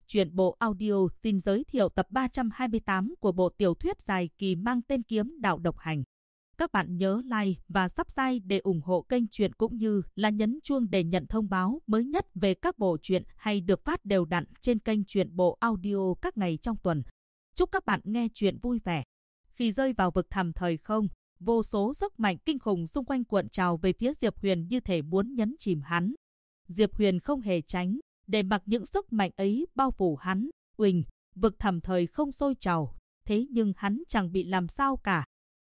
Truyện bộ audio xin giới thiệu tập 328 của bộ tiểu thuyết dài kỳ mang tên Kiếm Đạo Độc Hành. Các bạn nhớ like và subscribe để ủng hộ kênh truyện cũng như là nhấn chuông để nhận thông báo mới nhất về các bộ truyện hay được phát đều đặn trên kênh truyện bộ audio các ngày trong tuần. Chúc các bạn nghe truyện vui vẻ. Khi rơi vào vực thẳm thời không, vô số sức mạnh kinh khủng xung quanh cuộn trào về phía Diệp Huyền như thể muốn nhấn chìm hắn. Diệp Huyền không hề tránh, để mặc những sức mạnh ấy bao phủ hắn. Uỳnh, vực thẳm thời không sôi trào, thế nhưng hắn chẳng bị làm sao cả.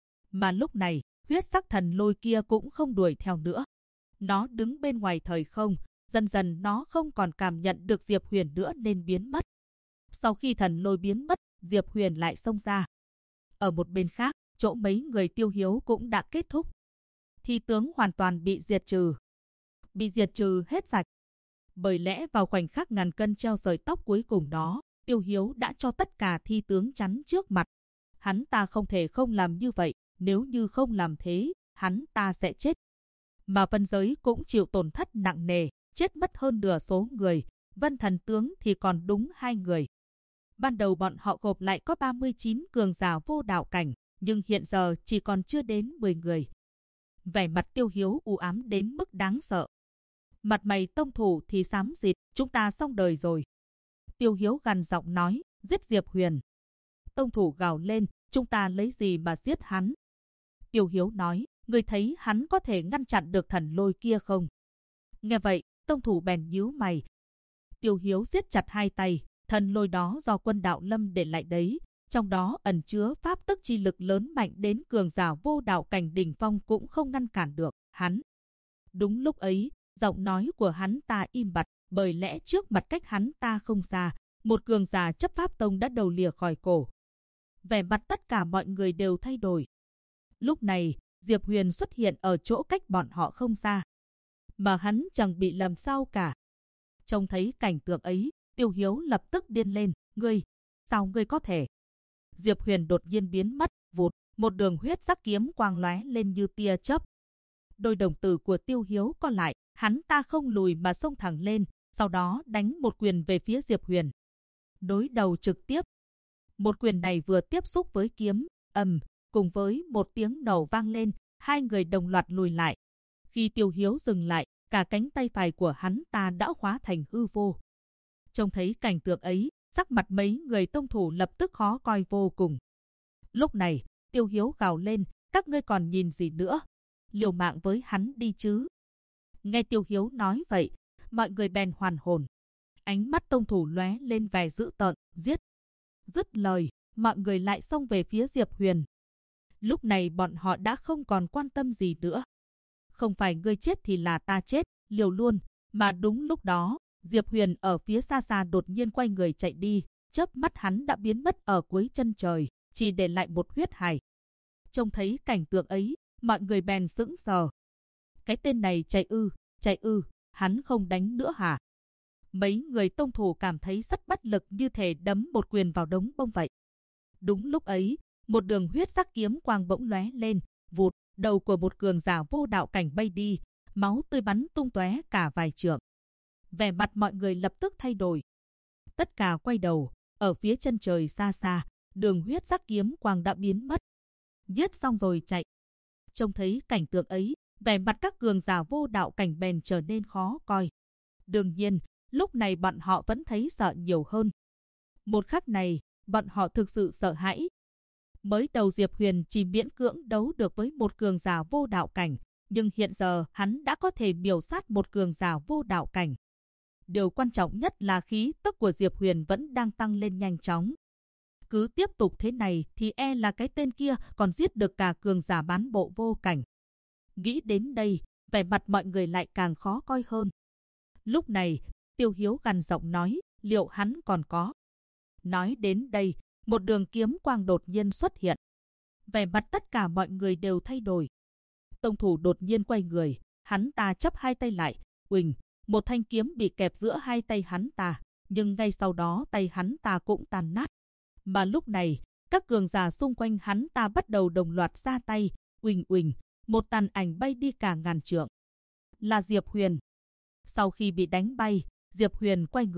Mà lúc này, huyết sắc thần lôi kia cũng không đuổi theo nữa. Nó đứng bên ngoài thời không, dần dần nó không còn cảm nhận được Diệp Huyền nữa nên biến mất. Sau khi thần lôi biến mất, Diệp Huyền lại xông ra. Ở một bên khác, chỗ mấy người Tiêu Hiếu cũng đã kết thúc. Thi tướng hoàn toàn bị diệt trừ. Bị diệt trừ hết sạch. Bởi lẽ vào khoảnh khắc ngàn cân treo sợi tóc cuối cùng đó, Tiêu Hiếu đã cho tất cả thi tướng chắn trước mặt. Hắn ta không thể không làm như vậy, nếu như không làm thế, hắn ta sẽ chết. Mà Vân giới cũng chịu tổn thất nặng nề, chết mất hơn nửa số người, Vân thần tướng thì còn đúng 2 người. Ban đầu bọn họ gộp lại có 39 cường giả vô đạo cảnh, nhưng hiện giờ chỉ còn chưa đến 10 người. Vẻ mặt Tiêu Hiếu u ám đến mức đáng sợ. Mặt mày tông thủ thì xám xịt, chúng ta xong đời rồi. Tiêu Hiếu gằn giọng nói, giết Diệp Huyền. Tông thủ gào lên, chúng ta lấy gì mà giết hắn? Tiêu Hiếu nói, ngươi thấy hắn có thể ngăn chặn được thần lôi kia không? Nghe vậy, tông thủ bèn nhíu mày. Tiêu Hiếu siết chặt hai tay, thần lôi đó do quân đạo lâm để lại đấy, trong đó ẩn chứa pháp tức chi lực lớn mạnh đến cường giả vô đạo cảnh đỉnh phong cũng không ngăn cản được hắn. Đúng lúc ấy, giọng nói của hắn ta im bặt, bởi lẽ trước mặt cách hắn ta không xa, một cường giả chấp pháp tông đã đầu lìa khỏi cổ. Vẻ mặt tất cả mọi người đều thay đổi. Lúc này, Diệp Huyền xuất hiện ở chỗ cách bọn họ không xa. Mà hắn chẳng bị làm sao cả. Trông thấy cảnh tượng ấy, Tiêu Hiếu lập tức điên lên, ngươi, sao ngươi có thể? Diệp Huyền đột nhiên biến mất, vụt, một đường huyết sắc kiếm quang lóe lên như tia chớp. Đôi đồng tử của Tiêu Hiếu co lại, hắn ta không lùi mà xông thẳng lên, sau đó đánh một quyền về phía Diệp Huyền. Đối đầu trực tiếp. Một quyền này vừa tiếp xúc với kiếm, cùng với một tiếng nổ vang lên, hai người đồng loạt lùi lại. Khi Tiêu Hiếu dừng lại, cả cánh tay phải của hắn ta đã hóa thành hư vô. Trông thấy cảnh tượng ấy, sắc mặt mấy người tông thủ lập tức khó coi vô cùng. Lúc này, Tiêu Hiếu gào lên, các ngươi còn nhìn gì nữa? Liều mạng với hắn đi chứ. Nghe Tiêu Hiếu nói vậy, mọi người bèn hoàn hồn. Ánh mắt tông thủ lóe lên vẻ dữ tợn, giết. Dứt lời, mọi người lại xông về phía Diệp Huyền. Lúc này bọn họ đã không còn quan tâm gì nữa. Không phải ngươi chết thì là ta chết, liều luôn. Mà đúng lúc đó, Diệp Huyền ở phía xa xa đột nhiên quay người chạy đi. Chớp mắt hắn đã biến mất ở cuối chân trời, chỉ để lại một huyết hài. Trông thấy cảnh tượng ấy, mọi người bèn sững sờ. Cái tên này chạy ư, hắn không đánh nữa hả? Mấy người tông thủ cảm thấy rất bất lực như thể đấm một quyền vào đống bông vậy. Đúng lúc ấy, một đường huyết sắc kiếm quang bỗng lóe lên, vụt, đầu của một cường giả vô đạo cảnh bay đi, máu tươi bắn tung tóe cả vài trượng. Vẻ mặt mọi người lập tức thay đổi. Tất cả quay đầu, ở phía chân trời xa xa, đường huyết sắc kiếm quang đã biến mất. Giết xong rồi chạy. Trông thấy cảnh tượng ấy, vẻ mặt các cường giả vô đạo cảnh bèn trở nên khó coi. Đương nhiên, lúc này bọn họ vẫn thấy sợ nhiều hơn. Một khắc này, bọn họ thực sự sợ hãi. Mới đầu Diệp Huyền chỉ miễn cưỡng đấu được với một cường giả vô đạo cảnh, nhưng hiện giờ hắn đã có thể miểu sát một cường giả vô đạo cảnh. Điều quan trọng nhất là khí tức của Diệp Huyền vẫn đang tăng lên nhanh chóng. Cứ tiếp tục thế này thì e là cái tên kia còn giết được cả cường giả bán bộ vô cảnh. Nghĩ đến đây, vẻ mặt mọi người lại càng khó coi hơn. Lúc này, Tiêu Hiếu gằn giọng nói, liệu hắn còn có? Nói đến đây, một đường kiếm quang đột nhiên xuất hiện. Vẻ mặt tất cả mọi người đều thay đổi. Tông thủ đột nhiên quay người, hắn ta chắp hai tay lại, uỳnh, một thanh kiếm bị kẹp giữa hai tay hắn ta, nhưng ngay sau đó tay hắn ta cũng tan nát. Mà lúc này, các cường giả xung quanh hắn ta bắt đầu đồng loạt ra tay, uỳnh, một tàn ảnh bay đi cả ngàn trượng. Là Diệp Huyền. Sau khi bị đánh bay, Diệp Huyền quay người,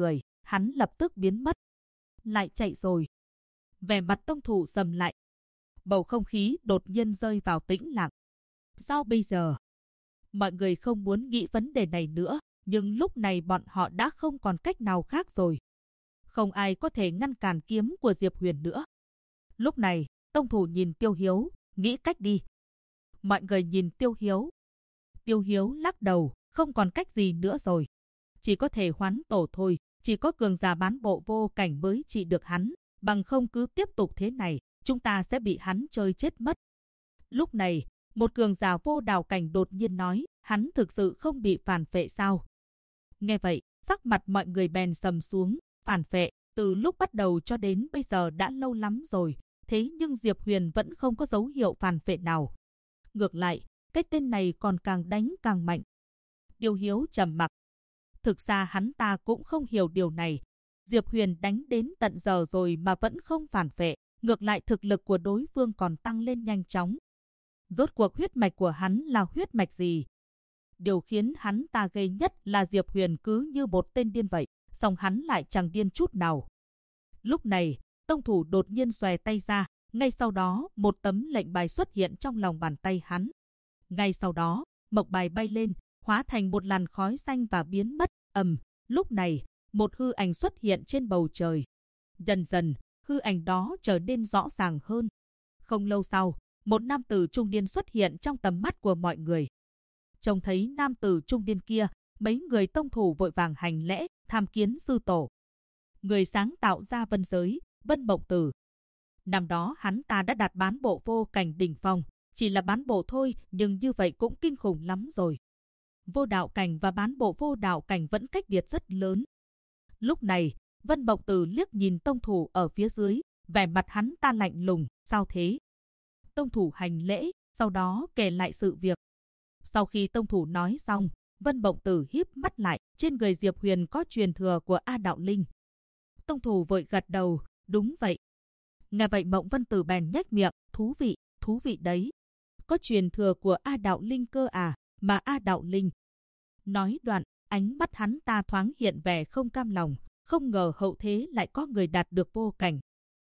hắn lập tức biến mất. Lại chạy rồi. Vẻ mặt Tông Thủ sầm lại. Bầu không khí đột nhiên rơi vào tĩnh lặng. Sao bây giờ? Mọi người không muốn nghĩ vấn đề này nữa, nhưng lúc này bọn họ đã không còn cách nào khác rồi. Không ai có thể ngăn cản kiếm của Diệp Huyền nữa. Lúc này, Tông Thủ nhìn Tiêu Hiếu, nghĩ cách đi. Mọi người nhìn Tiêu Hiếu. Tiêu Hiếu lắc đầu, không còn cách gì nữa rồi. Chỉ có thể hoán tổ thôi, chỉ có cường giả bán bộ vô cảnh mới trị được hắn, bằng không cứ tiếp tục thế này, chúng ta sẽ bị hắn chơi chết mất. Lúc này, một cường giả vô đạo cảnh đột nhiên nói, hắn thực sự không bị phản phệ sao? Nghe vậy, sắc mặt mọi người bèn sầm xuống, phản phệ, từ lúc bắt đầu cho đến bây giờ đã lâu lắm rồi, thế nhưng Diệp Huyền vẫn không có dấu hiệu phản phệ nào. Ngược lại, cái tên này còn càng đánh càng mạnh. Tiêu Hiếu trầm mặc. Thực ra hắn ta cũng không hiểu điều này. Diệp Huyền đánh đến tận giờ rồi mà vẫn không phản phệ, ngược lại thực lực của đối phương còn tăng lên nhanh chóng. Rốt cuộc huyết mạch của hắn là huyết mạch gì? Điều khiến hắn ta ghê nhất là Diệp Huyền cứ như một tên điên vậy, song hắn lại chẳng điên chút nào. Lúc này, Tông Thủ đột nhiên xòe tay ra, ngay sau đó một tấm lệnh bài xuất hiện trong lòng bàn tay hắn. Ngay sau đó, mộc bài bay lên, hóa thành một làn khói xanh và biến mất. Lúc này, một hư ảnh xuất hiện trên bầu trời. Dần dần, hư ảnh đó trở nên rõ ràng hơn. Không lâu sau, một nam tử trung niên xuất hiện trong tầm mắt của mọi người. Trông thấy nam tử trung niên kia, mấy người Tông Thủ vội vàng hành lễ, tham kiến sư tổ. Người sáng tạo ra vân giới, Vân Mộng Tử. Năm đó hắn ta đã đạt bán bộ vô cảnh đỉnh phong, chỉ là bán bộ thôi nhưng như vậy cũng kinh khủng lắm rồi. Vô đạo cảnh và bán bộ vô đạo cảnh vẫn cách biệt rất lớn. Lúc này, Vân Mộng Tử liếc nhìn Tông Thủ ở phía dưới, vẻ mặt hắn ta lạnh lùng, sao thế? Tông Thủ hành lễ, sau đó kể lại sự việc. Sau khi Tông Thủ nói xong, Vân Mộng Tử híp mắt lại, trên người Diệp Huyền có truyền thừa của A Đạo Linh. Tông Thủ vội gật đầu, đúng vậy. Nghe vậy Mộng Vân Tử bèn nhếch miệng, thú vị đấy. Có truyền thừa của A Đạo Linh cơ à, mà A Đạo Linh. Nói đoạn, ánh mắt hắn ta thoáng hiện vẻ không cam lòng, không ngờ hậu thế lại có người đạt được vô cảnh.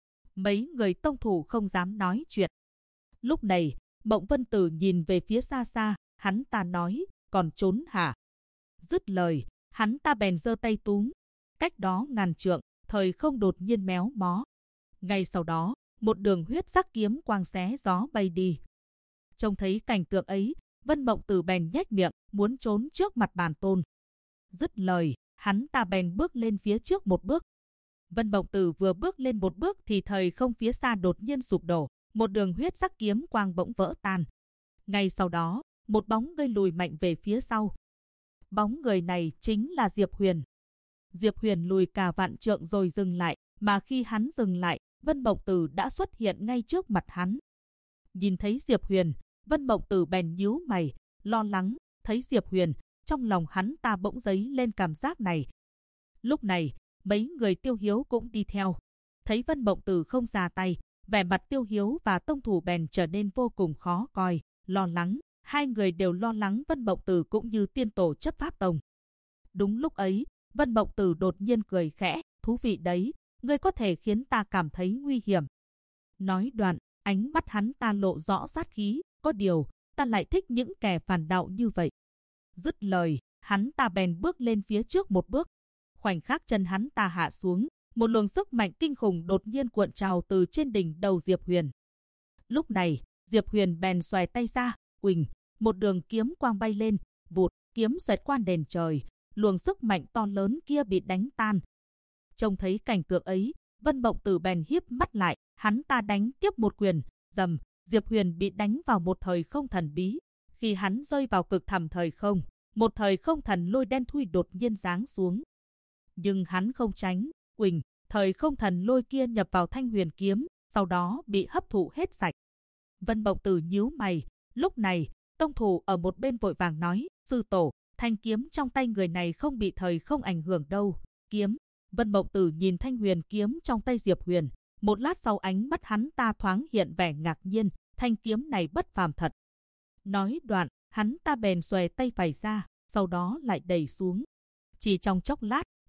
Mấy người Tông Thủ không dám nói chuyện. Lúc này, Mộng Vân Tử nhìn về phía xa xa, hắn ta nói, còn trốn hả? Dứt lời, hắn ta bèn giơ tay túm. Cách đó ngàn trượng, thời không đột nhiên méo mó. Ngay sau đó, một đường huyết sắc kiếm quang xé gió bay đi. Trông thấy cảnh tượng ấy, Vân Mộng Tử bèn nhếch miệng, muốn trốn trước mặt bản tôn. Dứt lời, hắn ta bèn bước lên phía trước một bước. Vân Mộng Tử vừa bước lên một bước thì thời không phía xa đột nhiên sụp đổ, một đường huyết sắc kiếm quang bỗng vỡ tan. Ngay sau đó, một bóng người lùi mạnh về phía sau. Bóng người này chính là Diệp Huyền. Diệp Huyền lùi cả vạn trượng rồi dừng lại, mà khi hắn dừng lại, Vân Mộng Tử đã xuất hiện ngay trước mặt hắn. Nhìn thấy Diệp Huyền, Vân Mộng Tử bèn nhíu mày, lo lắng, thấy Diệp Huyền, trong lòng hắn ta bỗng dấy lên cảm giác này. Lúc này, mấy người Tiêu Hiếu cũng đi theo. Thấy Vân Mộng Tử không ra tay, vẻ mặt Tiêu Hiếu và Tông Thủ bèn trở nên vô cùng khó coi, lo lắng. Hai người đều lo lắng Vân Mộng Tử cũng như tiên tổ chấp pháp tông. Đúng lúc ấy, Vân Mộng Tử đột nhiên cười khẽ, thú vị đấy, ngươi có thể khiến ta cảm thấy nguy hiểm. Nói đoạn, ánh mắt hắn ta lộ rõ sát khí, có điều, ta lại thích những kẻ phản đạo như vậy. Dứt lời, hắn ta bèn bước lên phía trước một bước. Khoảnh khắc chân hắn ta hạ xuống, một luồng sức mạnh kinh khủng đột nhiên cuộn trào từ trên đỉnh đầu Diệp Huyền. Lúc này, Diệp Huyền bèn xoay tay ra, uỳnh, một đường kiếm quang bay lên, vụt, kiếm xoẹt qua nền trời, luồng sức mạnh to lớn kia bị đánh tan. Trông thấy cảnh tượng ấy, Vân Mộng Tử bèn híp mắt lại, hắn ta đánh tiếp một quyền, rầm, Diệp Huyền bị đánh vào một thời không thần bí. Khi hắn rơi vào cực thẳm thời không, một thời không thần lôi đen thui đột nhiên giáng xuống. Nhưng hắn không tránh, uỳnh, thời không thần lôi kia nhập vào thanh huyền kiếm, sau đó bị hấp thụ hết sạch. Vân Mộng Tử nhíu mày, lúc này, Tông Thủ ở một bên vội vàng nói, sư tổ, thanh kiếm trong tay người này không bị thời không ảnh hưởng đâu. Kiếm. Vân Mộng Tử nhìn thanh huyền kiếm trong tay Diệp Huyền, một lát sau ánh mắt hắn ta thoáng hiện vẻ ngạc nhiên, thanh kiếm này bất phàm thật. Nói đoạn, hắn ta bèn xòe tay phải ra, sau đó lại đẩy xuống. Chỉ trong chốc lát,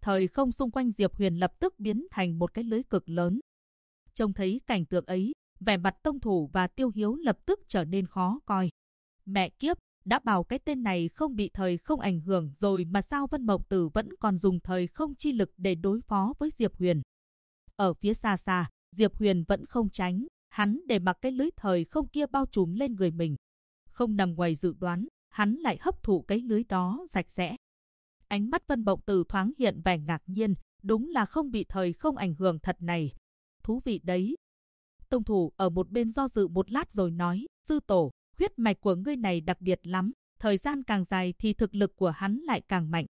thời không xung quanh Diệp Huyền lập tức biến thành một cái lưới cực lớn. Trông thấy cảnh tượng ấy, vẻ mặt Tông Thủ và Tiêu Hiếu lập tức trở nên khó coi. Mẹ kiếp, đã bảo cái tên này không bị thời không ảnh hưởng rồi mà sao Vân Mộng Tử vẫn còn dùng thời không chi lực để đối phó với Diệp Huyền. Ở phía xa xa, Diệp Huyền vẫn không tránh, hắn để mặc cái lưới thời không kia bao trùm lên người mình. Không nằm ngoài dự đoán, hắn lại hấp thụ cái lưới đó sạch sẽ. Ánh mắt Vân Mộng Tử thoáng hiện vẻ ngạc nhiên, đúng là không bị thời không ảnh hưởng thật này. Thú vị đấy. Tông Thủ ở một bên do dự một lát rồi nói, sư tổ, huyết mạch của ngươi này đặc biệt lắm, thời gian càng dài thì thực lực của hắn lại càng mạnh.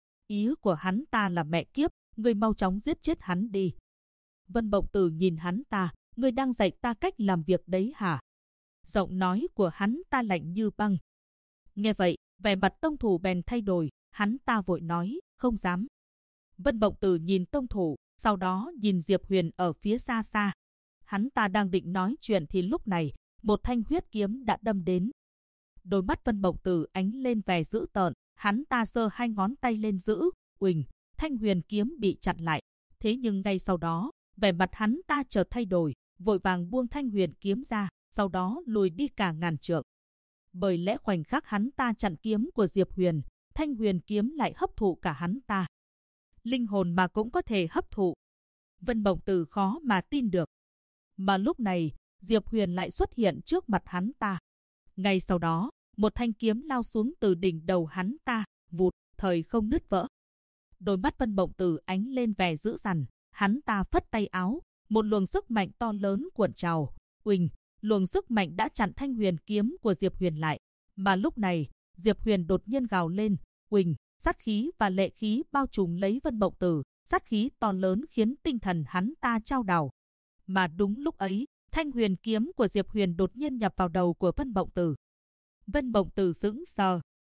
Ý của hắn ta là mẹ kiếp, ngươi mau chóng giết chết hắn đi. Vân Mộng Tử nhìn hắn ta, ngươi đang dạy ta cách làm việc đấy hả? Giọng nói của hắn ta lạnh như băng. Nghe vậy, vẻ mặt Tông Thủ bèn thay đổi, hắn ta vội nói, không dám. Vân Mộng Tử nhìn Tông Thủ, sau đó nhìn Diệp Huyền ở phía xa xa. Hắn ta đang định nói chuyện thì lúc này, một thanh huyết kiếm đã đâm đến. Đôi mắt Vân Mộng Tử ánh lên vẻ dữ tợn, hắn ta giơ hai ngón tay lên giữ, uỳnh, thanh huyền kiếm bị chặn lại. Thế nhưng ngay sau đó, vẻ mặt hắn ta chợt thay đổi, vội vàng buông thanh huyền kiếm ra, sau đó lùi đi cả ngàn trượng. Bởi lẽ khoảnh khắc hắn ta chặn kiếm của Diệp Huyền, thanh huyền kiếm lại hấp thụ cả hắn ta. Linh hồn mà cũng có thể hấp thụ. Vân Mộng Tử khó mà tin được. Mà lúc này, Diệp Huyền lại xuất hiện trước mặt hắn ta. Ngay sau đó, một thanh kiếm lao xuống từ đỉnh đầu hắn ta, vụt, thời không nứt vỡ. Đôi mắt Vân Mộng Tử ánh lên vẻ dữ dằn, hắn ta phất tay áo, một luồng sức mạnh to lớn cuộn trào, uỳnh, luồng sức mạnh đã chặn thanh huyền kiếm của Diệp Huyền lại. Mà lúc này, Diệp Huyền đột nhiên gào lên, uỳnh, sát khí và lệ khí bao trùm lấy Vân Mộng Tử, sát khí to lớn khiến tinh thần hắn ta chao đảo. Mà đúng lúc ấy, thanh huyền kiếm của Diệp Huyền đột nhiên nhập vào đầu của Vân Mộng Tử. Vân Mộng Tử sững sờ.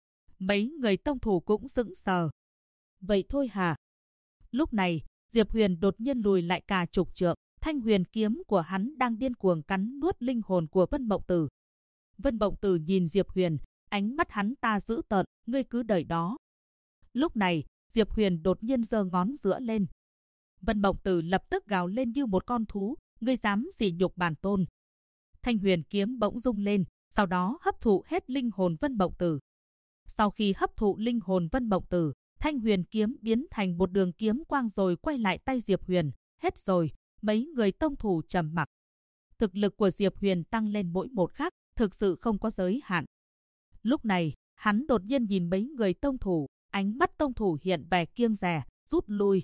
Mấy người Tông Thủ cũng sững sờ. Vậy thôi hả? Lúc này, Diệp Huyền đột nhiên lùi lại cả chục trượng, thanh huyền kiếm của hắn đang điên cuồng cắn nuốt linh hồn của Vân Mộng Tử. Vân Mộng Tử nhìn Diệp Huyền, ánh mắt hắn ta dữ tợn, ngươi cứ đợi đó. Lúc này, Diệp Huyền đột nhiên giơ ngón giữa lên. Vân Mộng Tử lập tức gào lên như một con thú, ngươi dám sỉ nhục bản tôn. Thanh huyền kiếm bỗng rung lên, sau đó hấp thụ hết linh hồn Vân Mộng Tử. Sau khi hấp thụ linh hồn Vân Mộng Tử, thanh huyền kiếm biến thành một đường kiếm quang rồi quay lại tay Diệp Huyền. Hết rồi, mấy người Tông Thủ trầm mặc. Thực lực của Diệp Huyền tăng lên mỗi một khắc, thực sự không có giới hạn. Lúc này, hắn đột nhiên nhìn mấy người Tông Thủ, ánh mắt Tông Thủ hiện vẻ kiêng dè, rút lui.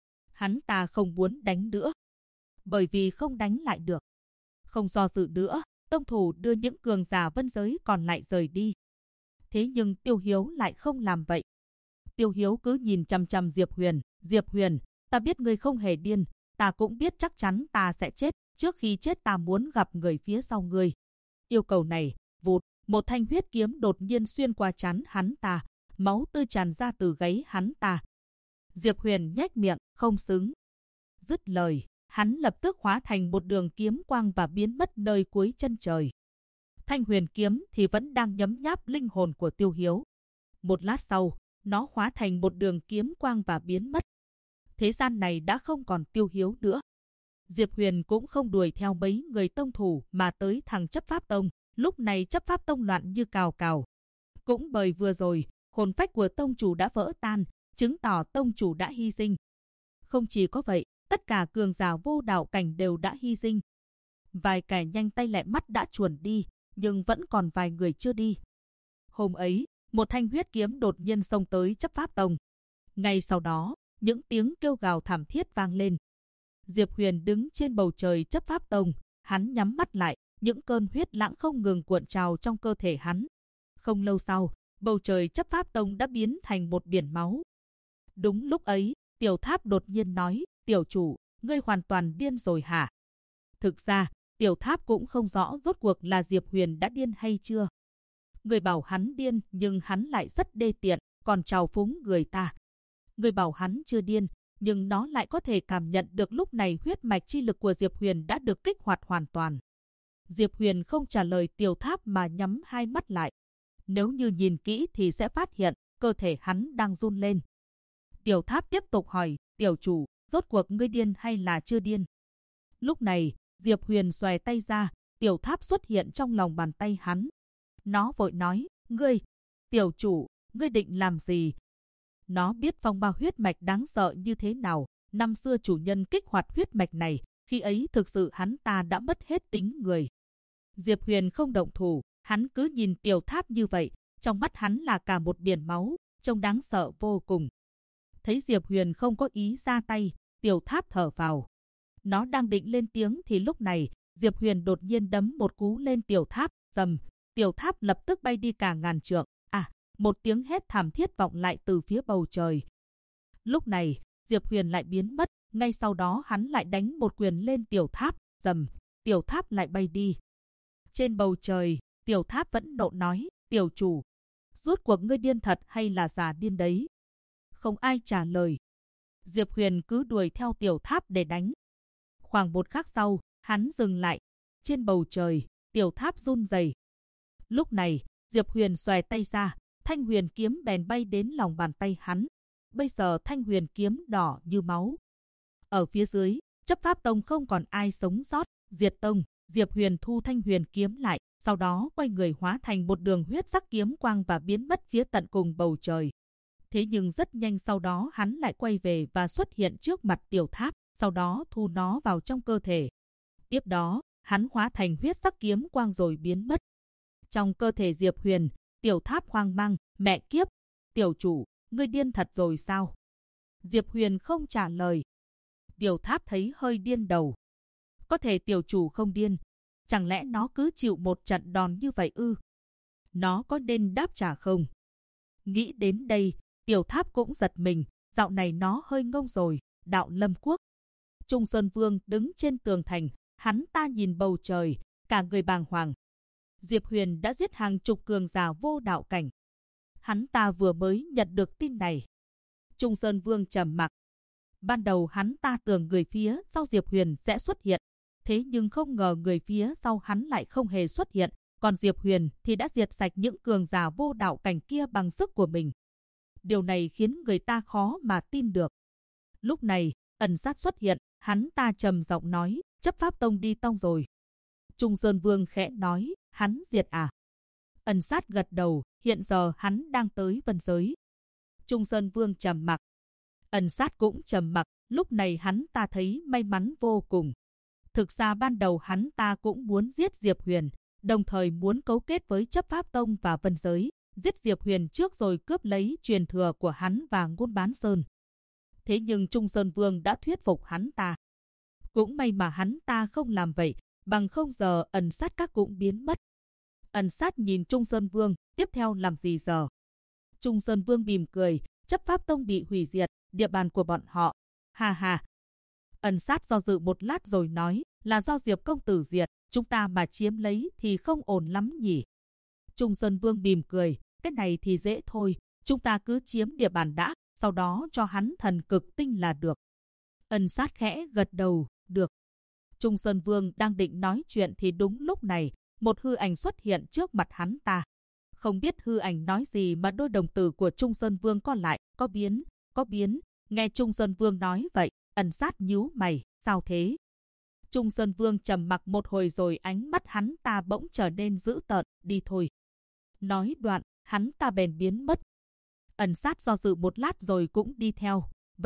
Hắn ta không muốn đánh nữa, bởi vì không đánh lại được. Không do dự nữa, Tông Thủ đưa những cường giả vân giới còn lại rời đi. Thế nhưng Tiêu Hiếu lại không làm vậy. Tiêu Hiếu cứ nhìn chằm chằm Diệp Huyền. Diệp Huyền, ta biết ngươi không hề điên, ta cũng biết chắc chắn ta sẽ chết. Trước khi chết ta muốn gặp người phía sau ngươi. Yêu cầu này, vụt, một thanh huyết kiếm đột nhiên xuyên qua trán hắn ta, máu tươi tràn ra từ gáy hắn ta. Diệp Huyền nhếch miệng, không xứng. Dứt lời, hắn lập tức hóa thành một đường kiếm quang và biến mất nơi cuối chân trời. Thanh huyền kiếm thì vẫn đang nhấm nháp linh hồn của Tiêu Hiếu. Một lát sau, nó hóa thành một đường kiếm quang và biến mất. Thế gian này đã không còn Tiêu Hiếu nữa. Diệp Huyền cũng không đuổi theo mấy người Tông Thủ mà tới thằng Chấp Pháp Tông. Lúc này Chấp Pháp Tông loạn như cào cào. Cũng bởi vừa rồi, hồn phách của Tông Chủ đã vỡ tan, chứng tỏ Tông Chủ đã hy sinh. Không chỉ có vậy, tất cả cường giả vô đạo cảnh đều đã hy sinh. Vài kẻ nhanh tay lẹ mắt đã chuồn đi, nhưng vẫn còn vài người chưa đi. Hôm ấy, một thanh huyết kiếm đột nhiên xông tới Chấp Pháp Tông. Ngay sau đó, những tiếng kêu gào thảm thiết vang lên. Diệp Huyền đứng trên bầu trời Chấp Pháp Tông, hắn nhắm mắt lại, những cơn huyết lãng không ngừng cuộn trào trong cơ thể hắn. Không lâu sau, bầu trời Chấp Pháp Tông đã biến thành một biển máu. Đúng lúc ấy, Tiểu Tháp đột nhiên nói, Tiểu chủ, ngươi hoàn toàn điên rồi hả? Thực ra, Tiểu Tháp cũng không rõ rốt cuộc là Diệp Huyền đã điên hay chưa. Người bảo hắn điên nhưng hắn lại rất đê tiện, còn trào phúng người ta. Người bảo hắn chưa điên, nhưng nó lại có thể cảm nhận được lúc này huyết mạch chi lực của Diệp Huyền đã được kích hoạt hoàn toàn. Diệp Huyền không trả lời Tiểu Tháp mà nhắm hai mắt lại. Nếu như nhìn kỹ thì sẽ phát hiện cơ thể hắn đang run lên. Tiểu Tháp tiếp tục hỏi, tiểu chủ, rốt cuộc ngươi điên hay là chưa điên? Lúc này, Diệp Huyền xòe tay ra, Tiểu Tháp xuất hiện trong lòng bàn tay hắn. Nó vội nói, ngươi, tiểu chủ, ngươi định làm gì? Nó biết phong ba huyết mạch đáng sợ như thế nào. Năm xưa chủ nhân kích hoạt huyết mạch này, khi ấy thực sự hắn ta đã mất hết tính người. Diệp Huyền không động thủ, hắn cứ nhìn Tiểu Tháp như vậy, trong mắt hắn là cả một biển máu, trông đáng sợ vô cùng. Thấy Diệp Huyền không có ý ra tay, Tiểu Tháp thở vào. Nó đang định lên tiếng thì lúc này, Diệp Huyền đột nhiên đấm một cú lên Tiểu Tháp, rầm, Tiểu Tháp lập tức bay đi cả ngàn trượng. Một tiếng hét thảm thiết vọng lại từ phía bầu trời. Lúc này, Diệp Huyền lại biến mất, ngay sau đó hắn lại đánh một quyền lên Tiểu Tháp, rầm, Tiểu Tháp lại bay đi. Trên bầu trời, Tiểu Tháp vẫn nộ nói, tiểu chủ, rốt cuộc ngươi điên thật hay là giả điên đấy? Không ai trả lời. Diệp Huyền cứ đuổi theo Tiểu Tháp để đánh. Khoảng một khắc sau, hắn dừng lại. Trên bầu trời, Tiểu Tháp run rẩy. Lúc này, Diệp Huyền xòe tay ra, Thanh Huyền kiếm bèn bay đến lòng bàn tay hắn. Bây giờ Thanh Huyền kiếm đỏ như máu. Ở phía dưới, Chấp Pháp Tông không còn ai sống sót, diệt tông. Diệp Huyền thu Thanh Huyền kiếm lại, sau đó quay người hóa thành một đường huyết sắc kiếm quang và biến mất phía tận cùng bầu trời. Thế nhưng rất nhanh sau đó hắn lại quay về và xuất hiện trước mặt Tiểu Tháp, sau đó thu nó vào trong cơ thể. Tiếp đó, hắn hóa thành huyết sắc kiếm quang rồi biến mất. Trong cơ thể Diệp Huyền, Tiểu Tháp hoang mang, mẹ kiếp, tiểu chủ, ngươi điên thật rồi sao? Diệp Huyền không trả lời. Tiểu Tháp thấy hơi điên đầu. Có thể tiểu chủ không điên, chẳng lẽ nó cứ chịu một trận đòn như vậy ư? Nó có nên đáp trả không? Nghĩ đến đây, Tiểu Tháp cũng giật mình, dạo này nó hơi ngông rồi. Đạo Lâm Quốc. Trung Sơn Vương đứng trên tường thành, hắn ta nhìn bầu trời, cả người bàng hoàng. Diệp Huyền đã giết hàng chục cường giả vô đạo cảnh. Hắn ta vừa mới nhận được tin này. Trung Sơn Vương trầm mặc. Ban đầu hắn ta tưởng người phía sau Diệp Huyền sẽ xuất hiện, thế nhưng không ngờ người phía sau hắn lại không hề xuất hiện, còn Diệp Huyền thì đã diệt sạch những cường giả vô đạo cảnh kia bằng sức của mình. Điều này khiến người ta khó mà tin được. Lúc này, Ẩn Sát xuất hiện, hắn ta trầm giọng nói, Chấp Pháp Tông đi tông rồi. Trung Sơn Vương khẽ nói, hắn diệt à? Ẩn Sát gật đầu, hiện giờ hắn đang tới Vân Giới. Trung Sơn Vương trầm mặc. Ẩn Sát cũng trầm mặc, lúc này hắn ta thấy may mắn vô cùng. Thực ra ban đầu hắn ta cũng muốn giết Diệp Huyền, đồng thời muốn cấu kết với Chấp Pháp Tông và Vân Giới, giết Diệp Huyền trước rồi cướp lấy truyền thừa của hắn và Ngôn Bán Sơn. Thế nhưng Trung Sơn Vương đã thuyết phục hắn ta. Cũng may mà hắn ta không làm vậy, bằng không giờ Ẩn Sát các cũng biến mất. Ẩn Sát nhìn Trung Sơn Vương, tiếp theo làm gì giờ? Trung Sơn Vương mỉm cười, Chấp Pháp Tông bị hủy diệt, địa bàn của bọn họ. Ha ha. Ẩn Sát do dự một lát rồi nói, là do Diệp công tử diệt, chúng ta mà chiếm lấy thì không ổn lắm nhỉ. Trung Sơn Vương mỉm cười, cái này thì dễ thôi, chúng ta cứ chiếm địa bàn đã, sau đó cho hắn thần cực tinh là được. Ẩn Sát khẽ gật đầu, được. Trung Sơn Vương đang định nói chuyện thì đúng lúc này, một hư ảnh xuất hiện trước mặt hắn ta. Không biết hư ảnh nói gì mà đôi đồng tử của Trung Sơn Vương co lại, có biến. Nghe Trung Sơn Vương nói vậy, Ẩn Sát nhíu mày, sao thế? Trung Sơn Vương trầm mặc một hồi rồi ánh mắt hắn ta bỗng trở nên dữ tợn, đi thôi. Nói đoạn, hắn ta bèn biến mất. Ẩn Sát do dự một lát rồi cũng đi theo.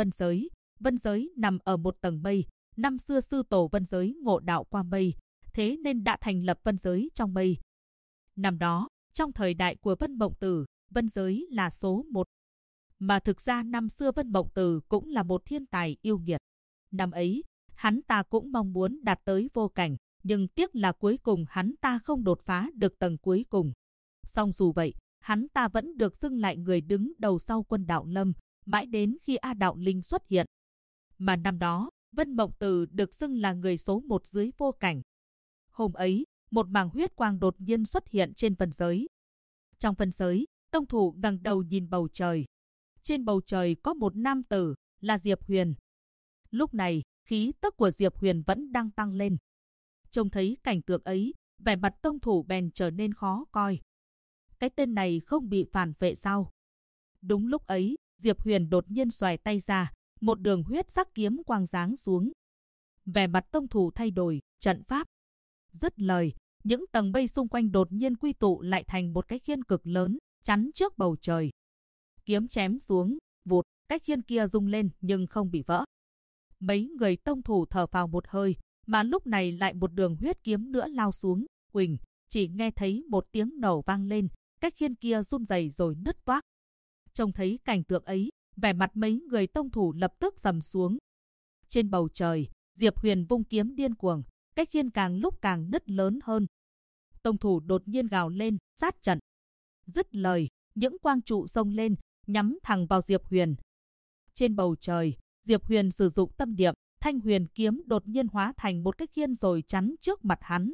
Vân Giới nằm ở một tầng mây. Năm xưa sư tổ Vân Giới ngộ đạo qua mây, thế nên đã thành lập Vân Giới trong mây. Năm đó, trong thời đại của Vân Mộng Tử, Vân Giới là số 1. Mà thực ra năm xưa Vân Mộng Tử cũng là một thiên tài yêu nghiệt. Năm ấy, hắn ta cũng mong muốn đạt tới vô cảnh, nhưng tiếc là cuối cùng hắn ta không đột phá được tầng cuối cùng. Song dù vậy, hắn ta vẫn được xưng lại người đứng đầu sau quân Đạo Lâm, mãi đến khi A Đạo Linh xuất hiện. Mà năm đó, Vân Mộng Tử được xưng là người số 1 dưới vô cảnh. Hôm ấy, một mảng huyết quang đột nhiên xuất hiện trên Vân Giới. Trong Vân Giới, tông thủ ngẩng đầu nhìn bầu trời. Trên bầu trời có một nam tử, là Diệp Huyền. Lúc này, khí tức của Diệp Huyền vẫn đang tăng lên. Trông thấy cảnh tượng ấy, vẻ mặt tông thủ bèn trở nên khó coi. Cái tên này không bị phản vệ sao? Đúng lúc ấy, Diệp Huyền đột nhiên xoài tay ra, một đường huyết sắc kiếm quang giáng xuống. Vẻ mặt tông thủ thay đổi, trận pháp. Dứt lời, những tầng mây xung quanh đột nhiên quy tụ lại thành một cái khiên cực lớn, chắn trước bầu trời. Kiếm chém xuống, vụt, cái khiên kia rung lên nhưng không bị vỡ. Mấy người tông thủ thở phào một hơi, mà lúc này lại một đường huyết kiếm nữa lao xuống, quỳnh, chỉ nghe thấy một tiếng nổ vang lên, cái khiên kia run rẩy rồi nứt toác. Trông thấy cảnh tượng ấy, vẻ mặt mấy người tông thủ lập tức sầm xuống. Trên bầu trời, Diệp Huyền vung kiếm điên cuồng, cái khiên càng lúc càng nứt lớn hơn. Tông thủ đột nhiên gào lên, sát trận. Dứt lời, những quang trụ xông lên, nhắm thẳng vào Diệp Huyền. Trên bầu trời, Diệp Huyền sử dụng tâm niệm, thanh huyền kiếm đột nhiên hóa thành một cái khiên rồi chắn trước mặt hắn.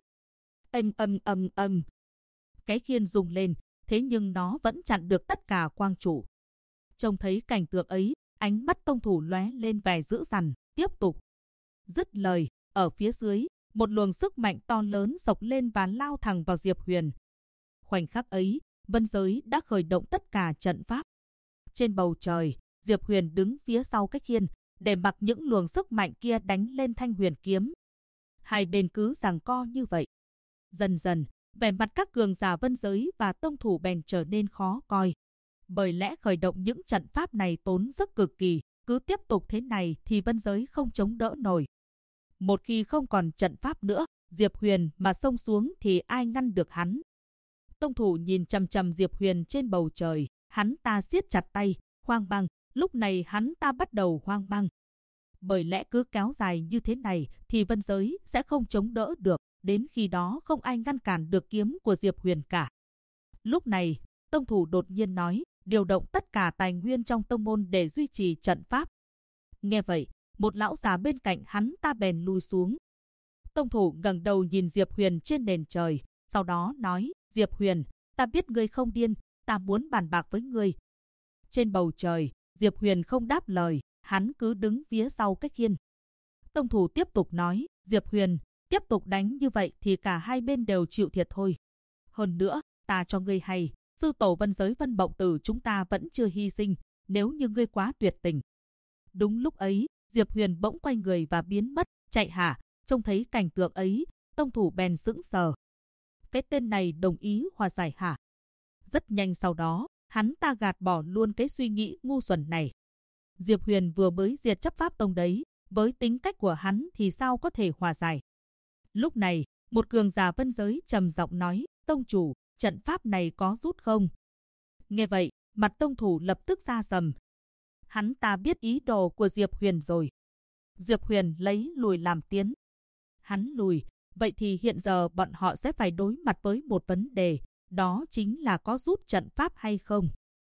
Âm. Cái khiên rung lên, thế nhưng nó vẫn chặn được tất cả quang trụ. Trông thấy cảnh tượng ấy, ánh mắt tông thủ lóe lên vẻ dữ dằn, tiếp tục. Dứt lời, ở phía dưới, một luồng sức mạnh to lớn sộc lên và lao thẳng vào Diệp Huyền. Khoảnh khắc ấy, vân giới đã khởi động tất cả trận pháp. Trên bầu trời, Diệp Huyền đứng phía sau cái khiên, để mặc những luồng sức mạnh kia đánh lên thanh huyền kiếm. Hai bên cứ giằng co như vậy. Dần dần, vẻ mặt các cường giả vân giới và tông thủ bèn trở nên khó coi. Bởi lẽ khởi động những trận pháp này tốn sức cực kỳ, cứ tiếp tục thế này thì vân giới không chống đỡ nổi. Một khi không còn trận pháp nữa, Diệp Huyền mà xông xuống thì ai ngăn được hắn. Tông thủ nhìn chằm chằm Diệp Huyền trên bầu trời, hắn ta siết chặt tay, hoang mang, lúc này hắn ta bắt đầu hoang mang. Bởi lẽ cứ kéo dài như thế này thì vân giới sẽ không chống đỡ được, đến khi đó không ai ngăn cản được kiếm của Diệp Huyền cả. Lúc này, tông thủ đột nhiên nói, điều động tất cả tài nguyên trong tông môn để duy trì trận pháp. Nghe vậy, một lão già bên cạnh hắn ta bèn lui xuống. Tông thủ ngẩng đầu nhìn Diệp Huyền trên nền trời, sau đó nói, Diệp Huyền, ta biết ngươi không điên, ta muốn bàn bạc với ngươi. Trên bầu trời, Diệp Huyền không đáp lời, hắn cứ đứng phía sau cái khiên. Tông thủ tiếp tục nói, Diệp Huyền, tiếp tục đánh như vậy thì cả hai bên đều chịu thiệt thôi. Hơn nữa, ta cho ngươi hay, sư tổ vân giới Vân Mộng Tử chúng ta vẫn chưa hy sinh, nếu như ngươi quá tuyệt tình. Đúng lúc ấy, Diệp Huyền bỗng quay người và biến mất, chạy hả? Trông thấy cảnh tượng ấy, tông thủ bèn sững sờ. Cái tên này đồng ý hòa giải hả? Rất nhanh sau đó, hắn ta gạt bỏ luôn cái suy nghĩ ngu xuẩn này. Diệp Huyền vừa mới diệt chấp pháp tông đấy, với tính cách của hắn thì sao có thể hòa giải? Lúc này, một cường giả vân giới trầm giọng nói, tông chủ, trận pháp này có rút không? Nghe vậy, mặt tông thủ lập tức sa sầm. Hắn ta biết ý đồ của Diệp Huyền rồi. Diệp Huyền lấy lùi làm tiến. Hắn lùi, vậy thì hiện giờ bọn họ sẽ phải đối mặt với một vấn đề, đó chính là có rút trận pháp hay không.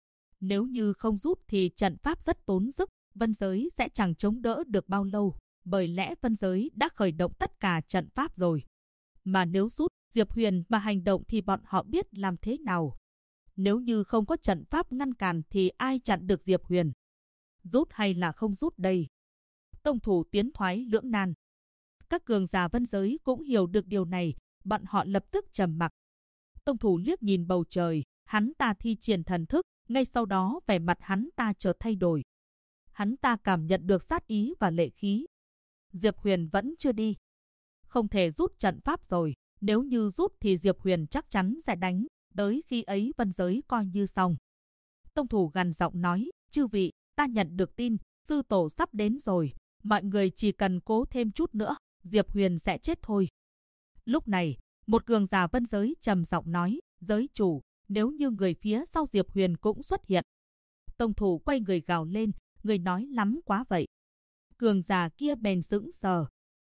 Nếu như không rút thì trận pháp rất tốn sức, vân giới sẽ chẳng chống đỡ được bao lâu, bởi lẽ vân giới đã khởi động tất cả trận pháp rồi. Mà nếu rút, Diệp Huyền mà hành động thì bọn họ biết làm thế nào. Nếu như không có trận pháp ngăn cản thì ai chặn được Diệp Huyền? Rút hay là không rút đây? Tông thủ tiến thoái lưỡng nan. Các cường giả vân giới cũng hiểu được điều này, bọn họ lập tức trầm mặc. Tông thủ liếc nhìn bầu trời, hắn ta thi triển thần thức, ngay sau đó vẻ mặt hắn ta chợt thay đổi. Hắn ta cảm nhận được sát ý và lệ khí. Diệp Huyền vẫn chưa đi. Không thể rút trận pháp rồi, nếu như rút thì Diệp Huyền chắc chắn sẽ đánh, tới khi ấy vân giới coi như xong. Tông thủ gằn giọng nói, chư vị, ta nhận được tin, sư tổ sắp đến rồi, mọi người chỉ cần cố thêm chút nữa, Diệp Huyền sẽ chết thôi. Lúc này, một cường giả vân giới trầm giọng nói, giới chủ, nếu như người phía sau Diệp Huyền cũng xuất hiện. Tông thủ quay người gào lên, người nói lắm quá vậy. Cường giả kia bèn sững sờ.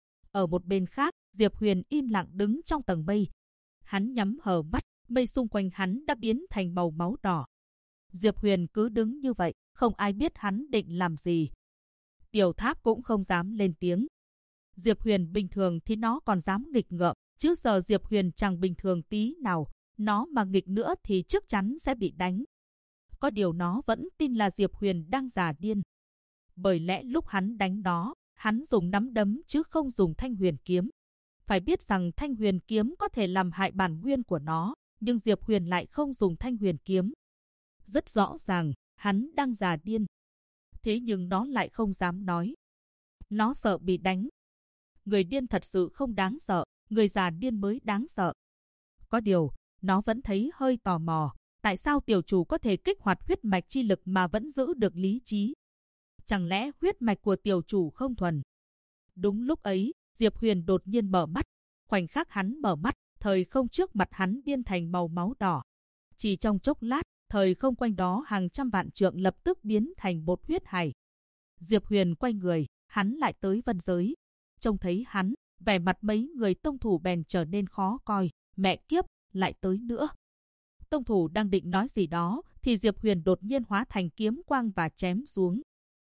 Ở một bên khác, Diệp Huyền im lặng đứng trong tầng mây. Hắn nhắm hờ mắt, mây xung quanh hắn đã biến thành màu máu đỏ. Diệp Huyền cứ đứng như vậy, không ai biết hắn định làm gì. Tiểu Tháp cũng không dám lên tiếng. Diệp Huyền bình thường thì nó còn dám nghịch ngợm, chứ giờ Diệp Huyền chẳng bình thường tí nào, nó mà nghịch nữa thì chắc chắn sẽ bị đánh. Có điều nó vẫn tin là Diệp Huyền đang giả điên. Bởi lẽ lúc hắn đánh nó, hắn dùng nắm đấm chứ không dùng thanh huyền kiếm. Phải biết rằng thanh huyền kiếm có thể làm hại bản nguyên của nó, nhưng Diệp Huyền lại không dùng thanh huyền kiếm. Rất rõ ràng, hắn đang giả điên. thế nhưng nó lại không dám nói. Nó sợ bị đánh. Người điên thật sự không đáng sợ, người già điên mới đáng sợ. Có điều, nó vẫn thấy hơi tò mò, tại sao tiểu chủ có thể kích hoạt huyết mạch chi lực mà vẫn giữ được lý trí? Chẳng lẽ huyết mạch của tiểu chủ không thuần? Đúng lúc ấy, Diệp Huyền đột nhiên mở mắt. Khoảnh khắc hắn mở mắt, thời không trước mặt hắn biến thành màu máu đỏ. Chỉ trong chốc lát, thời không quanh đó hàng trăm vạn trượng lập tức biến thành một huyết hải. Diệp Huyền quay người, hắn lại tới vân giới. Trông thấy hắn, vẻ mặt mấy người tông thủ bèn trở nên khó coi. Mẹ kiếp, lại tới nữa. Tông thủ đang định nói gì đó, thì Diệp Huyền đột nhiên hóa thành kiếm quang và chém xuống.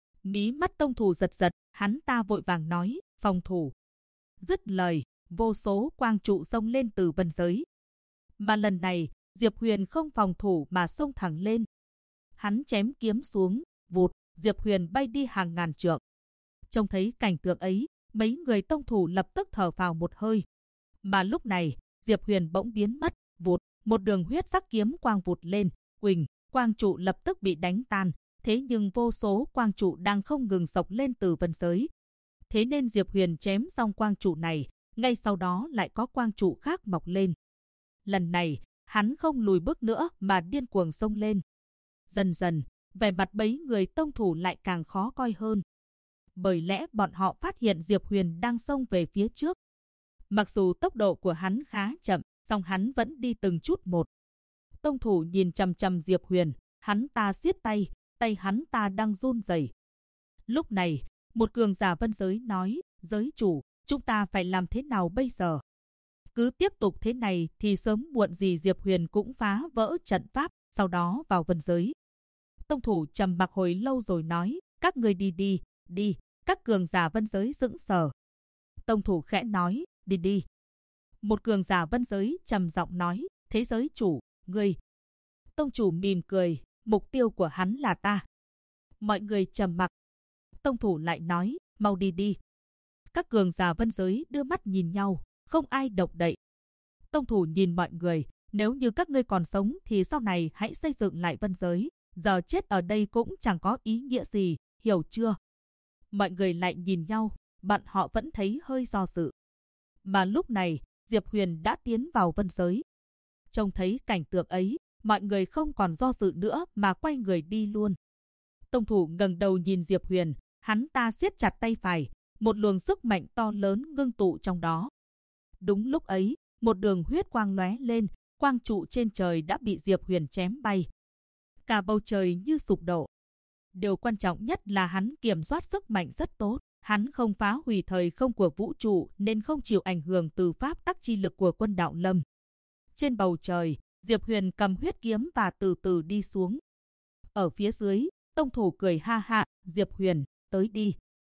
Mí mắt tông thủ giật giật, hắn ta vội vàng nói, phòng thủ. Dứt lời, vô số quang trụ xông lên từ vân giới. Mà lần này, Diệp Huyền không phòng thủ mà xông thẳng lên. Hắn chém kiếm xuống, vụt, Diệp Huyền bay đi hàng ngàn trượng. Trông thấy cảnh tượng ấy, mấy người tông thủ lập tức thở phào một hơi. Mà lúc này, Diệp Huyền bỗng biến mất, vụt, một đường huyết sắc kiếm quang vụt lên, quỳnh, quang trụ lập tức bị đánh tan. Thế nhưng vô số quang trụ đang không ngừng xộc lên từ vân giới. Thế nên Diệp Huyền chém xong quang trụ này, ngay sau đó lại có quang trụ khác mọc lên. Lần này, hắn không lùi bước nữa mà điên cuồng xông lên. Dần dần, vẻ mặt mấy người tông thủ lại càng khó coi hơn. Bởi lẽ bọn họ phát hiện Diệp Huyền đang xông về phía trước. Mặc dù tốc độ của hắn khá chậm, song hắn vẫn đi từng chút một. Tông thủ nhìn chằm chằm Diệp Huyền, hắn ta siết tay, tay hắn ta đang run rẩy. Lúc này, một cường giả vân giới nói, giới chủ, chúng ta phải làm thế nào bây giờ? Cứ tiếp tục thế này thì sớm muộn gì Diệp Huyền cũng phá vỡ trận pháp, sau đó vào vân giới. Tông thủ trầm mặc hồi lâu rồi nói, các người đi. Các cường giả vân giới sững sờ. Tông thủ khẽ nói, đi. Một cường giả vân giới trầm giọng nói, thế giới chủ, ngươi. Tông chủ mỉm cười, mục tiêu của hắn là ta. Mọi người trầm mặc. Tông thủ lại nói, mau đi. Các cường giả vân giới đưa mắt nhìn nhau, không ai động đậy. Tông thủ nhìn mọi người, nếu như các ngươi còn sống thì sau này hãy xây dựng lại vân giới. Giờ chết ở đây cũng chẳng có ý nghĩa gì, hiểu chưa? Mọi người lại nhìn nhau, bọn họ vẫn thấy hơi do dự. Mà lúc này, Diệp Huyền đã tiến vào vân giới. Trông thấy cảnh tượng ấy, mọi người không còn do dự nữa mà quay người đi luôn. Tông thủ ngẩng đầu nhìn Diệp Huyền, hắn ta siết chặt tay phải, một luồng sức mạnh to lớn ngưng tụ trong đó. Đúng lúc ấy, một đường huyết quang lóe lên, quang trụ trên trời đã bị Diệp Huyền chém bay. Cả bầu trời như sụp đổ. Điều quan trọng nhất là hắn kiểm soát sức mạnh rất tốt. Hắn không phá hủy thời không của vũ trụ nên không chịu ảnh hưởng từ pháp tắc chi lực của quân đạo lâm. Trên bầu trời, Diệp Huyền cầm huyết kiếm và từ từ đi xuống. Ở phía dưới, tông thủ cười ha ha, Diệp Huyền, tới đi.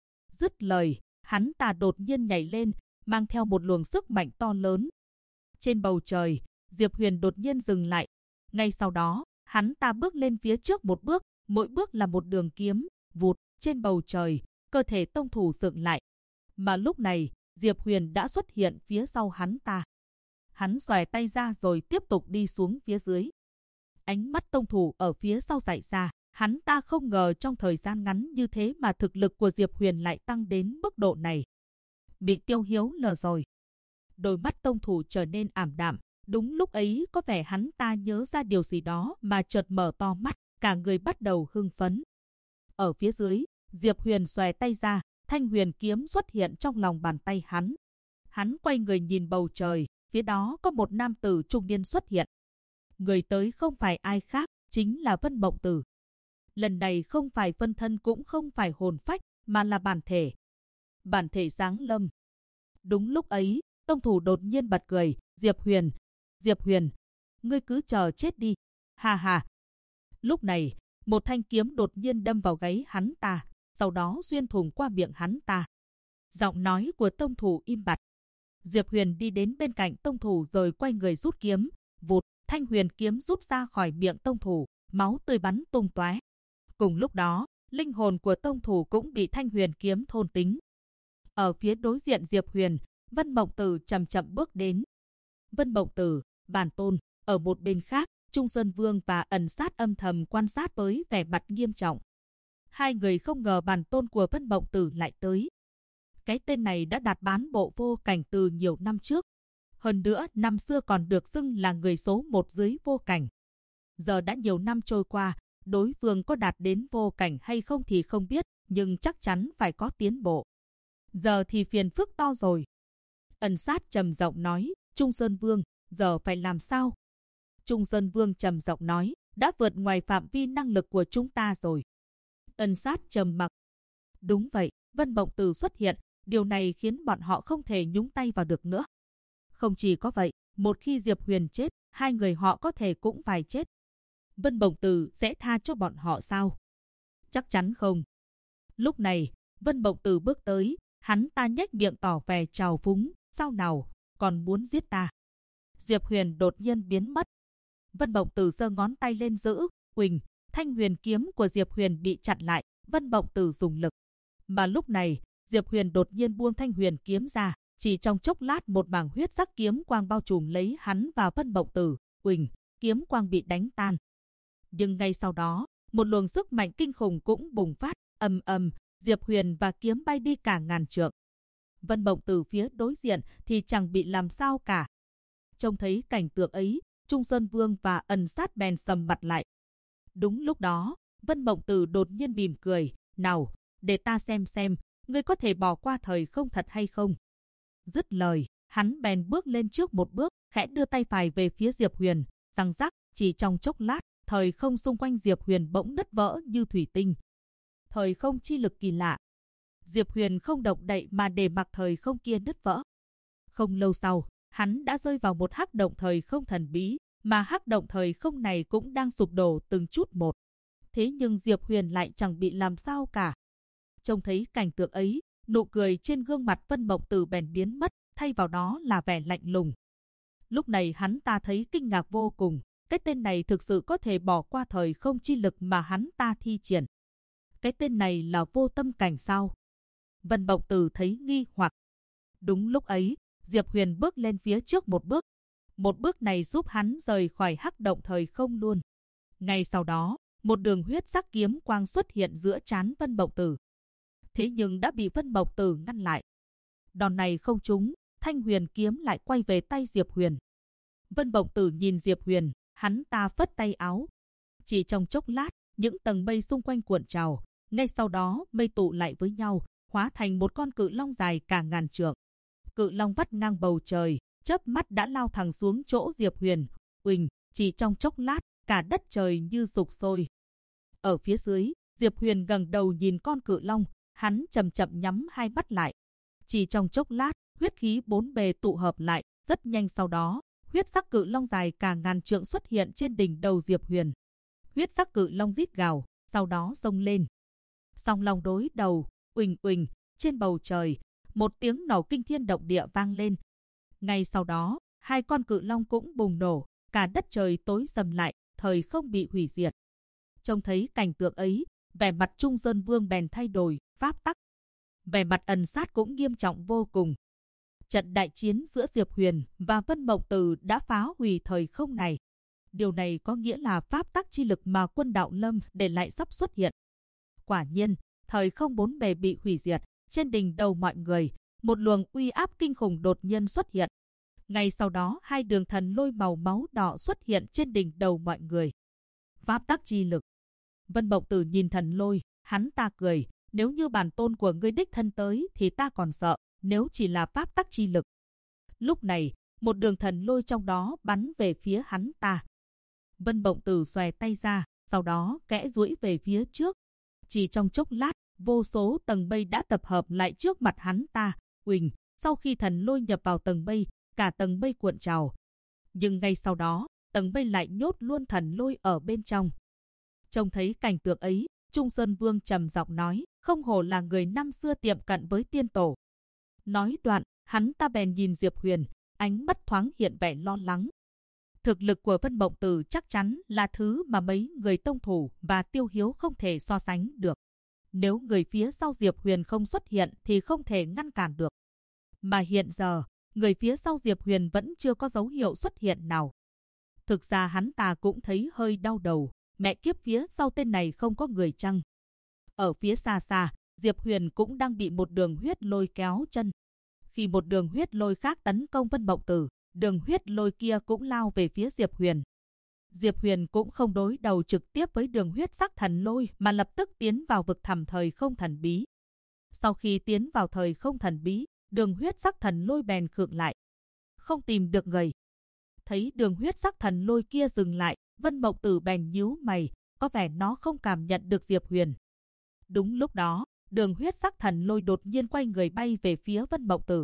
Dứt lời, hắn ta đột nhiên nhảy lên, mang theo một luồng sức mạnh to lớn. Trên bầu trời, Diệp Huyền đột nhiên dừng lại. Ngay sau đó, hắn ta bước lên phía trước một bước, mỗi bước là một đường kiếm, vụt, trên bầu trời, cơ thể tông thủ dựng lại. Mà lúc này, Diệp Huyền đã xuất hiện phía sau hắn ta. Hắn xòe tay ra rồi tiếp tục đi xuống phía dưới. Ánh mắt tông thủ ở phía sau dại ra, hắn ta không ngờ trong thời gian ngắn như thế mà thực lực của Diệp Huyền lại tăng đến mức độ này. Bị Tiêu Hiếu lừa rồi. Đôi mắt tông thủ trở nên ảm đạm. Đúng lúc ấy có vẻ hắn ta nhớ ra điều gì đó mà chợt mở to mắt, cả người bắt đầu hưng phấn. Ở phía dưới, Diệp Huyền xòe tay ra, thanh huyền kiếm xuất hiện trong lòng bàn tay hắn. Hắn quay người nhìn bầu trời, phía đó có một nam tử trung niên xuất hiện. Người tới không phải ai khác, chính là Vân Mộng Tử. Lần này không phải phân thân cũng không phải hồn phách, mà là bản thể. Bản thể giáng lâm. Đúng lúc ấy, tông thủ đột nhiên bật cười, Diệp Huyền, ngươi cứ chờ chết đi. Ha ha. Lúc này, một thanh kiếm đột nhiên đâm vào gáy hắn ta, sau đó xuyên thủng qua miệng hắn ta. Giọng nói của tông thủ im bặt. Diệp Huyền đi đến bên cạnh tông thủ rồi quay người rút kiếm, vụt, thanh huyền kiếm rút ra khỏi miệng tông thủ, máu tươi bắn tung tóe. Cùng lúc đó, linh hồn của tông thủ cũng bị thanh huyền kiếm thôn tính. Ở phía đối diện Diệp Huyền, Vân Mộng Tử chậm chậm bước đến. Vân Mộng Tử, bản tôn, ở một bên khác, Trung Sơn Vương và Ẩn Sát âm thầm quan sát với vẻ mặt nghiêm trọng. Hai người không ngờ bản tôn của Vân Mộng Tử lại tới. Cái tên này đã đạt bán bộ vô cảnh từ nhiều năm trước. Hơn nữa, năm xưa còn được xưng là người số một dưới vô cảnh. Giờ đã nhiều năm trôi qua, đối phương có đạt đến vô cảnh hay không thì không biết, nhưng chắc chắn phải có tiến bộ. Giờ thì phiền phức to rồi. Ẩn Sát trầm giọng nói, Trung Sơn Vương, giờ phải làm sao? Trung Sơn Vương trầm giọng nói, đã vượt ngoài phạm vi năng lực của chúng ta rồi. Ẩn Sát trầm mặc. Đúng vậy, Vân Mộng Tử xuất hiện, điều này khiến bọn họ không thể nhúng tay vào được nữa. Không chỉ có vậy, một khi Diệp Huyền chết, hai người họ có thể cũng phải chết. Vân Mộng Tử sẽ tha cho bọn họ sao? Chắc chắn không. Lúc này, Vân Mộng Tử bước tới, hắn ta nhếch miệng tỏ vẻ trào phúng, sao nào, còn muốn giết ta? Diệp Huyền đột nhiên biến mất. Vân Mộng Tử giơ ngón tay lên giữ, Quỳnh, thanh huyền kiếm của Diệp Huyền bị chặn lại, Vân Mộng Tử dùng lực. Mà lúc này, Diệp Huyền đột nhiên buông thanh huyền kiếm ra, chỉ trong chốc lát một mảng huyết sắc kiếm quang bao trùm lấy hắn và Vân Mộng Tử, Quỳnh, kiếm quang bị đánh tan. Nhưng ngay sau đó, một luồng sức mạnh kinh khủng cũng bùng phát, ầm ầm, Diệp Huyền và kiếm bay đi cả ngàn trượng. Vân Mộng Tử phía đối diện thì chẳng bị làm sao cả. Trông thấy cảnh tượng ấy, Trung Sơn Vương và Ẩn Sát bèn sầm mặt lại. Đúng lúc đó, Vân Mộng Tử đột nhiên mỉm cười, nào, để ta xem, ngươi có thể bỏ qua thời không thật hay không? Dứt lời, hắn bèn bước lên trước một bước, khẽ đưa tay phải về phía Diệp Huyền, răng rắc, chỉ trong chốc lát, thời không xung quanh Diệp Huyền bỗng nứt vỡ như thủy tinh. Thời không chi lực kỳ lạ. Diệp Huyền không động đậy mà để mặc thời không kia nứt vỡ. Không lâu sau, hắn đã rơi vào một hắc động thời không thần bí, mà hắc động thời không này cũng đang sụp đổ từng chút một. Thế nhưng Diệp Huyền lại chẳng bị làm sao cả. Trông thấy cảnh tượng ấy, nụ cười trên gương mặt Vân Mộng Tử bèn biến mất, thay vào đó là vẻ lạnh lùng. Lúc này hắn ta thấy kinh ngạc vô cùng, cái tên này thực sự có thể bỏ qua thời không chi lực mà hắn ta thi triển. Cái tên này là vô tâm cảnh sao? Vân Mộng Tử thấy nghi hoặc. Đúng lúc ấy, Diệp Huyền bước lên phía trước một bước. Một bước này giúp hắn rời khỏi hắc động thời không luôn. Ngay sau đó, một đường huyết sắc kiếm quang xuất hiện giữa trán Vân Mộng Tử. Thế nhưng đã bị Vân Mộng Tử ngăn lại. Đòn này không trúng, thanh huyền kiếm lại quay về tay Diệp Huyền. Vân Mộng Tử nhìn Diệp Huyền, hắn ta phất tay áo. Chỉ trong chốc lát, những tầng mây xung quanh cuộn trào. Ngay sau đó, mây tụ lại với nhau, hóa thành một con cự long dài cả ngàn trượng. Cự long vắt ngang bầu trời, chớp mắt đã lao thẳng xuống chỗ Diệp Huyền. Uỳnh, chỉ trong chốc lát, cả đất trời như sục sôi. Ở phía dưới, Diệp Huyền ngẩng đầu nhìn con cự long, hắn chậm chậm nhắm hai mắt lại. Chỉ trong chốc lát, huyết khí bốn bề tụ hợp lại, rất nhanh sau đó, huyết sắc cự long dài cả ngàn trượng xuất hiện trên đỉnh đầu Diệp Huyền. Huyết sắc cự long rít gào, sau đó xông lên. Song long đối đầu, uỳnh uỳnh, trên bầu trời, một tiếng nổ kinh thiên động địa vang lên. Ngay sau đó, hai con cự long cũng bùng nổ, cả đất trời tối sầm lại, thời không bị hủy diệt. Trông thấy cảnh tượng ấy, vẻ mặt Trung Sơn Vương bèn thay đổi, pháp tắc. Vẻ mặt Ẩn Sát cũng nghiêm trọng vô cùng. Trận đại chiến giữa Diệp Huyền và Vân Mộng Tử đã phá hủy thời không này. Điều này có nghĩa là pháp tắc chi lực mà Quân Đạo Lâm để lại sắp xuất hiện. Quả nhiên, thời không bốn bề bị hủy diệt, trên đỉnh đầu mọi người, một luồng uy áp kinh khủng đột nhiên xuất hiện. Ngay sau đó, hai đường thần lôi màu máu đỏ xuất hiện trên đỉnh đầu mọi người. Pháp tắc chi lực. Vân Mộng Tử nhìn thần lôi, hắn ta cười, nếu như bản tôn của ngươi đích thân tới thì ta còn sợ, nếu chỉ là pháp tắc chi lực. Lúc này, một đường thần lôi trong đó bắn về phía hắn ta. Vân Mộng Tử xòe tay ra, sau đó kẽ duỗi về phía trước. Chỉ trong chốc lát, vô số tầng mây đã tập hợp lại trước mặt hắn ta. Uỳnh, sau khi thần lôi nhập vào tầng mây, cả tầng mây cuộn trào. Nhưng ngay sau đó, tầng mây lại nhốt luôn thần lôi ở bên trong. Trông thấy cảnh tượng ấy, Trung Sơn Vương trầm giọng nói, không hổ là người năm xưa tiệm cận với tiên tổ. Nói đoạn, hắn ta bèn nhìn Diệp Huyền, ánh mắt thoáng hiện vẻ lo lắng. Thực lực của Vân Mộng Tử chắc chắn là thứ mà mấy người tông thủ và Tiêu Hiếu không thể so sánh được. Nếu người phía sau Diệp Huyền không xuất hiện thì không thể ngăn cản được. Mà hiện giờ, người phía sau Diệp Huyền vẫn chưa có dấu hiệu xuất hiện nào. Thực ra hắn ta cũng thấy hơi đau đầu, mẹ kiếp phía sau tên này không có người chăng? Ở phía xa xa, Diệp Huyền cũng đang bị một đường huyết lôi kéo chân. Khi một đường huyết lôi khác tấn công Vân Mộng Tử, đường huyết lôi kia cũng lao về phía Diệp Huyền. Diệp Huyền cũng không đối đầu trực tiếp với đường huyết sắc thần lôi mà lập tức tiến vào vực thẳm thời không thần bí. Sau khi tiến vào thời không thần bí, đường huyết sắc thần lôi bèn khựng lại. Không tìm được người. Thấy đường huyết sắc thần lôi kia dừng lại, Vân Mộng Tử bèn nhíu mày, có vẻ nó không cảm nhận được Diệp Huyền. Đúng lúc đó, đường huyết sắc thần lôi đột nhiên quay người bay về phía Vân Mộng Tử.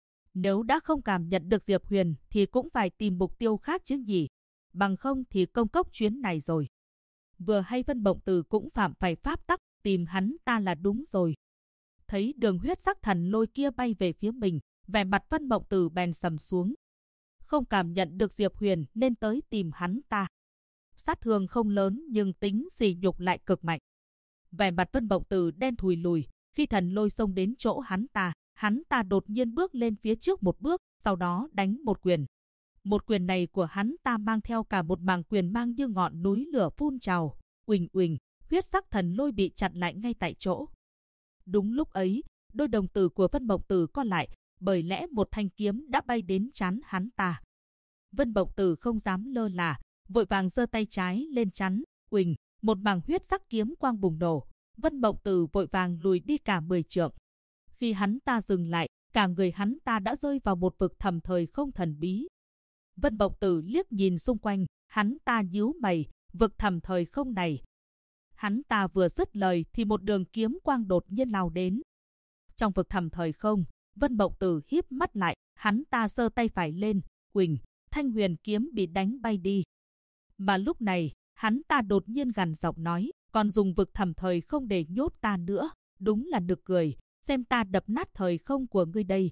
Nếu đã không cảm nhận được Diệp Huyền thì cũng phải tìm mục tiêu khác chứ gì. Bằng không thì công cốc chuyến này rồi. Vừa hay Vân Mộng Tử cũng phạm phải pháp tắc, tìm hắn ta là đúng rồi. Thấy đường huyết sắc thần lôi kia bay về phía mình, vẻ mặt Vân Mộng Tử bèn sầm xuống. Không cảm nhận được Diệp Huyền nên tới tìm hắn ta. Sát thương không lớn nhưng tính sỉ nhục lại cực mạnh. Vẻ mặt Vân Mộng Tử đen thùi lùi, khi thần lôi xông đến chỗ hắn ta đột nhiên bước lên phía trước một bước, sau đó đánh một quyền. Một quyền này của hắn ta mang theo cả một màng quyền mang như ngọn núi lửa phun trào, uỳnh uỳnh, huyết sắc thần lôi bị chặn lại ngay tại chỗ. Đúng lúc ấy, đôi đồng tử của Vân Mộng Tử co lại, bởi lẽ một thanh kiếm đã bay đến trán hắn ta. Vân Mộng Tử không dám lơ là, vội vàng giơ tay trái lên chắn, uỳnh, một màng huyết sắc kiếm quang bùng nổ. Vân Mộng Tử vội vàng lùi đi cả 10 trượng. Khi hắn ta dừng lại, cả người hắn ta đã rơi vào một vực thẳm thời không thần bí. Vân Mộng Tử liếc nhìn xung quanh, hắn ta nhíu mày, vực thẳm thời không này. Hắn ta vừa dứt lời thì một đường kiếm quang đột nhiên lao đến. Trong vực thẳm thời không, Vân Mộng Tử híp mắt lại, hắn ta giơ tay phải lên, uỳnh, thanh huyền kiếm bị đánh bay đi. Mà lúc này, hắn ta đột nhiên gằn giọng nói, còn dùng vực thẳm thời không để nhốt ta nữa, đúng là nực cười, xem ta đập nát thời không của ngươi đây.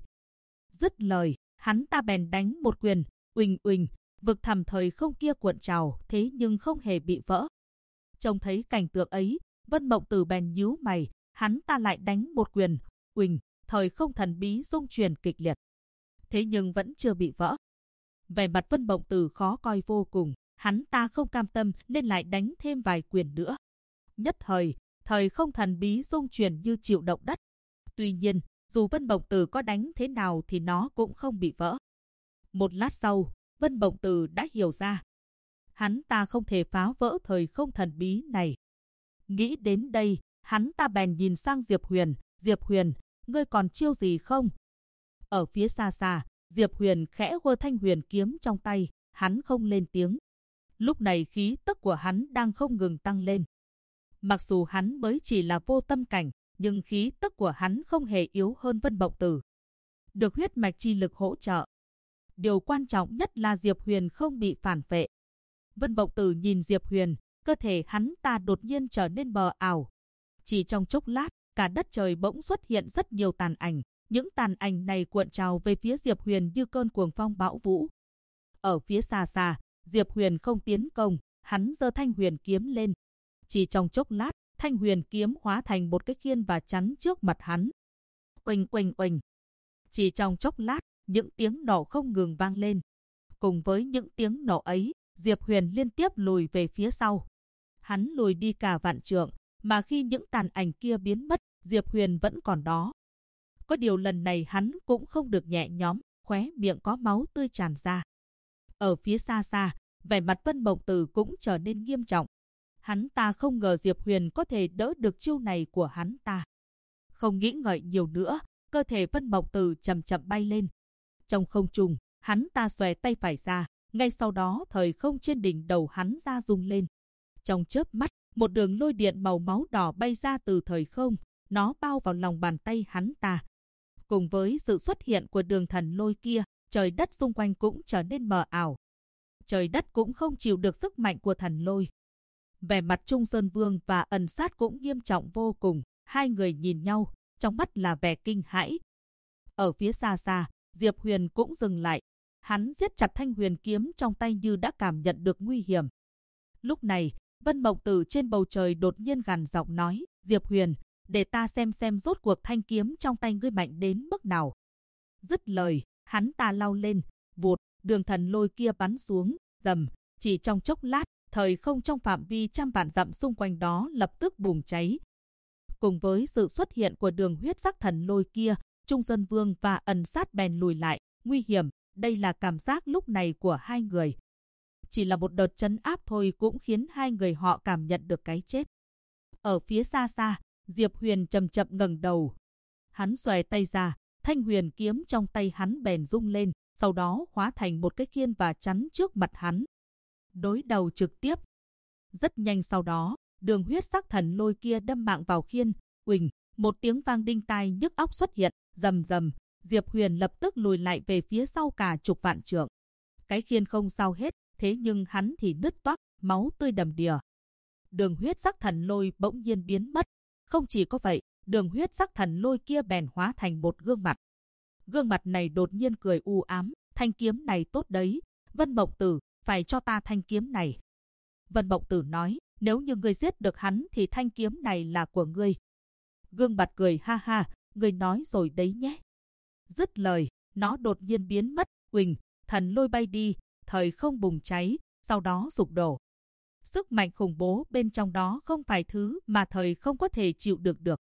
Dứt lời, hắn ta bèn đánh một quyền, uỳnh uỳnh, vực thẳm thời không kia cuộn trào, thế nhưng không hề bị vỡ. Trông thấy cảnh tượng ấy, Vân Mộng Tử bèn nhíu mày, hắn ta lại đánh một quyền, uỳnh, thời không thần bí rung chuyển kịch liệt. Thế nhưng vẫn chưa bị vỡ. Vẻ mặt Vân Mộng Tử khó coi vô cùng, hắn ta không cam tâm nên lại đánh thêm vài quyền nữa. Nhất thời không thần bí rung chuyển như chịu động đất. Tuy nhiên, dù Vân Mộng Tử có đánh thế nào thì nó cũng không bị vỡ. Một lát sau, Vân Mộng Tử đã hiểu ra. Hắn ta không thể phá vỡ thời không thần bí này. Nghĩ đến đây, hắn ta bèn nhìn sang Diệp Huyền. Diệp Huyền, ngươi còn chiêu gì không? Ở phía xa xa, Diệp Huyền khẽ giơ thanh huyền kiếm trong tay, hắn không lên tiếng. Lúc này khí tức của hắn đang không ngừng tăng lên. Mặc dù hắn mới chỉ là vô tâm cảnh, nhưng khí tức của hắn không hề yếu hơn Vân Mộng Tử. Được huyết mạch chi lực hỗ trợ. Điều quan trọng nhất là Diệp Huyền không bị phản vệ. Vân Mộng Tử nhìn Diệp Huyền, cơ thể hắn ta đột nhiên trở nên mờ ảo. Chỉ trong chốc lát, cả đất trời bỗng xuất hiện rất nhiều tàn ảnh. Những tàn ảnh này cuộn trào về phía Diệp Huyền như cơn cuồng phong bão vũ. Ở phía xa xa, Diệp Huyền không tiến công, hắn giơ thanh huyền kiếm lên. Chỉ trong chốc lát, thanh huyền kiếm hóa thành một cái khiên và chắn trước mặt hắn. Oanh oanh oanh. Chỉ trong chốc lát, những tiếng nổ không ngừng vang lên. Cùng với những tiếng nổ ấy, Diệp Huyền liên tiếp lùi về phía sau. Hắn lùi đi cả vạn trượng, mà khi những tàn ảnh kia biến mất, Diệp Huyền vẫn còn đó. Có điều lần này hắn cũng không được nhẹ nhõm, khóe miệng có máu tươi tràn ra. Ở phía xa xa, vẻ mặt Vân Mộng Tử cũng trở nên nghiêm trọng. Hắn ta không ngờ Diệp Huyền có thể đỡ được chiêu này của hắn ta. Không nghĩ ngợi nhiều nữa, cơ thể Vân Mộng Tử chậm chậm bay lên. Trong không trung, hắn ta xòe tay phải ra, ngay sau đó thời không trên đỉnh đầu hắn ra rung lên. Trong chớp mắt, một đường lôi điện màu máu đỏ bay ra từ thời không, nó bao vào lòng bàn tay hắn ta. Cùng với sự xuất hiện của đường thần lôi kia, trời đất xung quanh cũng trở nên mờ ảo. Trời đất cũng không chịu được sức mạnh của thần lôi. Vẻ mặt Trung Sơn Vương và Ẩn Sát cũng nghiêm trọng vô cùng, hai người nhìn nhau, trong mắt là vẻ kinh hãi. Ở phía xa xa, Diệp Huyền cũng dừng lại. Hắn siết chặt thanh huyền kiếm trong tay như đã cảm nhận được nguy hiểm. Lúc này, Vân Mộng Tử trên bầu trời đột nhiên gằn giọng nói, Diệp Huyền, để ta xem rốt cuộc thanh kiếm trong tay ngươi mạnh đến mức nào. Dứt lời, hắn ta lao lên, vụt, đường thần lôi kia bắn xuống, rầm, chỉ trong chốc lát, thời không trong phạm vi trăm vạn dặm xung quanh đó lập tức bùng cháy. Cùng với sự xuất hiện của đường huyết sắc thần lôi kia, Trung Sơn Vương và Ẩn Sát bèn lùi lại. Nguy hiểm, đây là cảm giác lúc này của hai người. Chỉ là một đợt trấn áp thôi cũng khiến hai người họ cảm nhận được cái chết. Ở phía xa xa, Diệp Huyền chậm chậm ngẩng đầu. Hắn xòe tay ra, thanh huyền kiếm trong tay hắn bèn rung lên, sau đó hóa thành một cái khiên và chắn trước mặt hắn. Đối đầu trực tiếp. Rất nhanh sau đó, đường huyết sắc thần lôi kia đâm mạng vào khiên, uỳnh, một tiếng vang đinh tai nhức óc xuất hiện, rầm rầm, Diệp Huyền lập tức lùi lại về phía sau cả chục vạn trượng. Cái khiên không sao hết, thế nhưng hắn thì nứt toác, máu tươi đầm đìa. Đường huyết sắc thần lôi bỗng nhiên biến mất. Không chỉ có vậy, đường huyết sắc thần lôi kia bèn hóa thành một gương mặt. Gương mặt này đột nhiên cười u ám, thanh kiếm này tốt đấy, Vân Mộng Tử, phải cho ta thanh kiếm này. Vân Mộng Tử nói, nếu như ngươi giết được hắn thì thanh kiếm này là của ngươi. Gương mặt cười ha ha, ngươi nói rồi đấy nhé. Dứt lời, nó đột nhiên biến mất, uỳnh, thần lôi bay đi, thời không bùng cháy, sau đó sụp đổ. Sức mạnh khủng bố bên trong đó không phải thứ mà thời không có thể chịu được.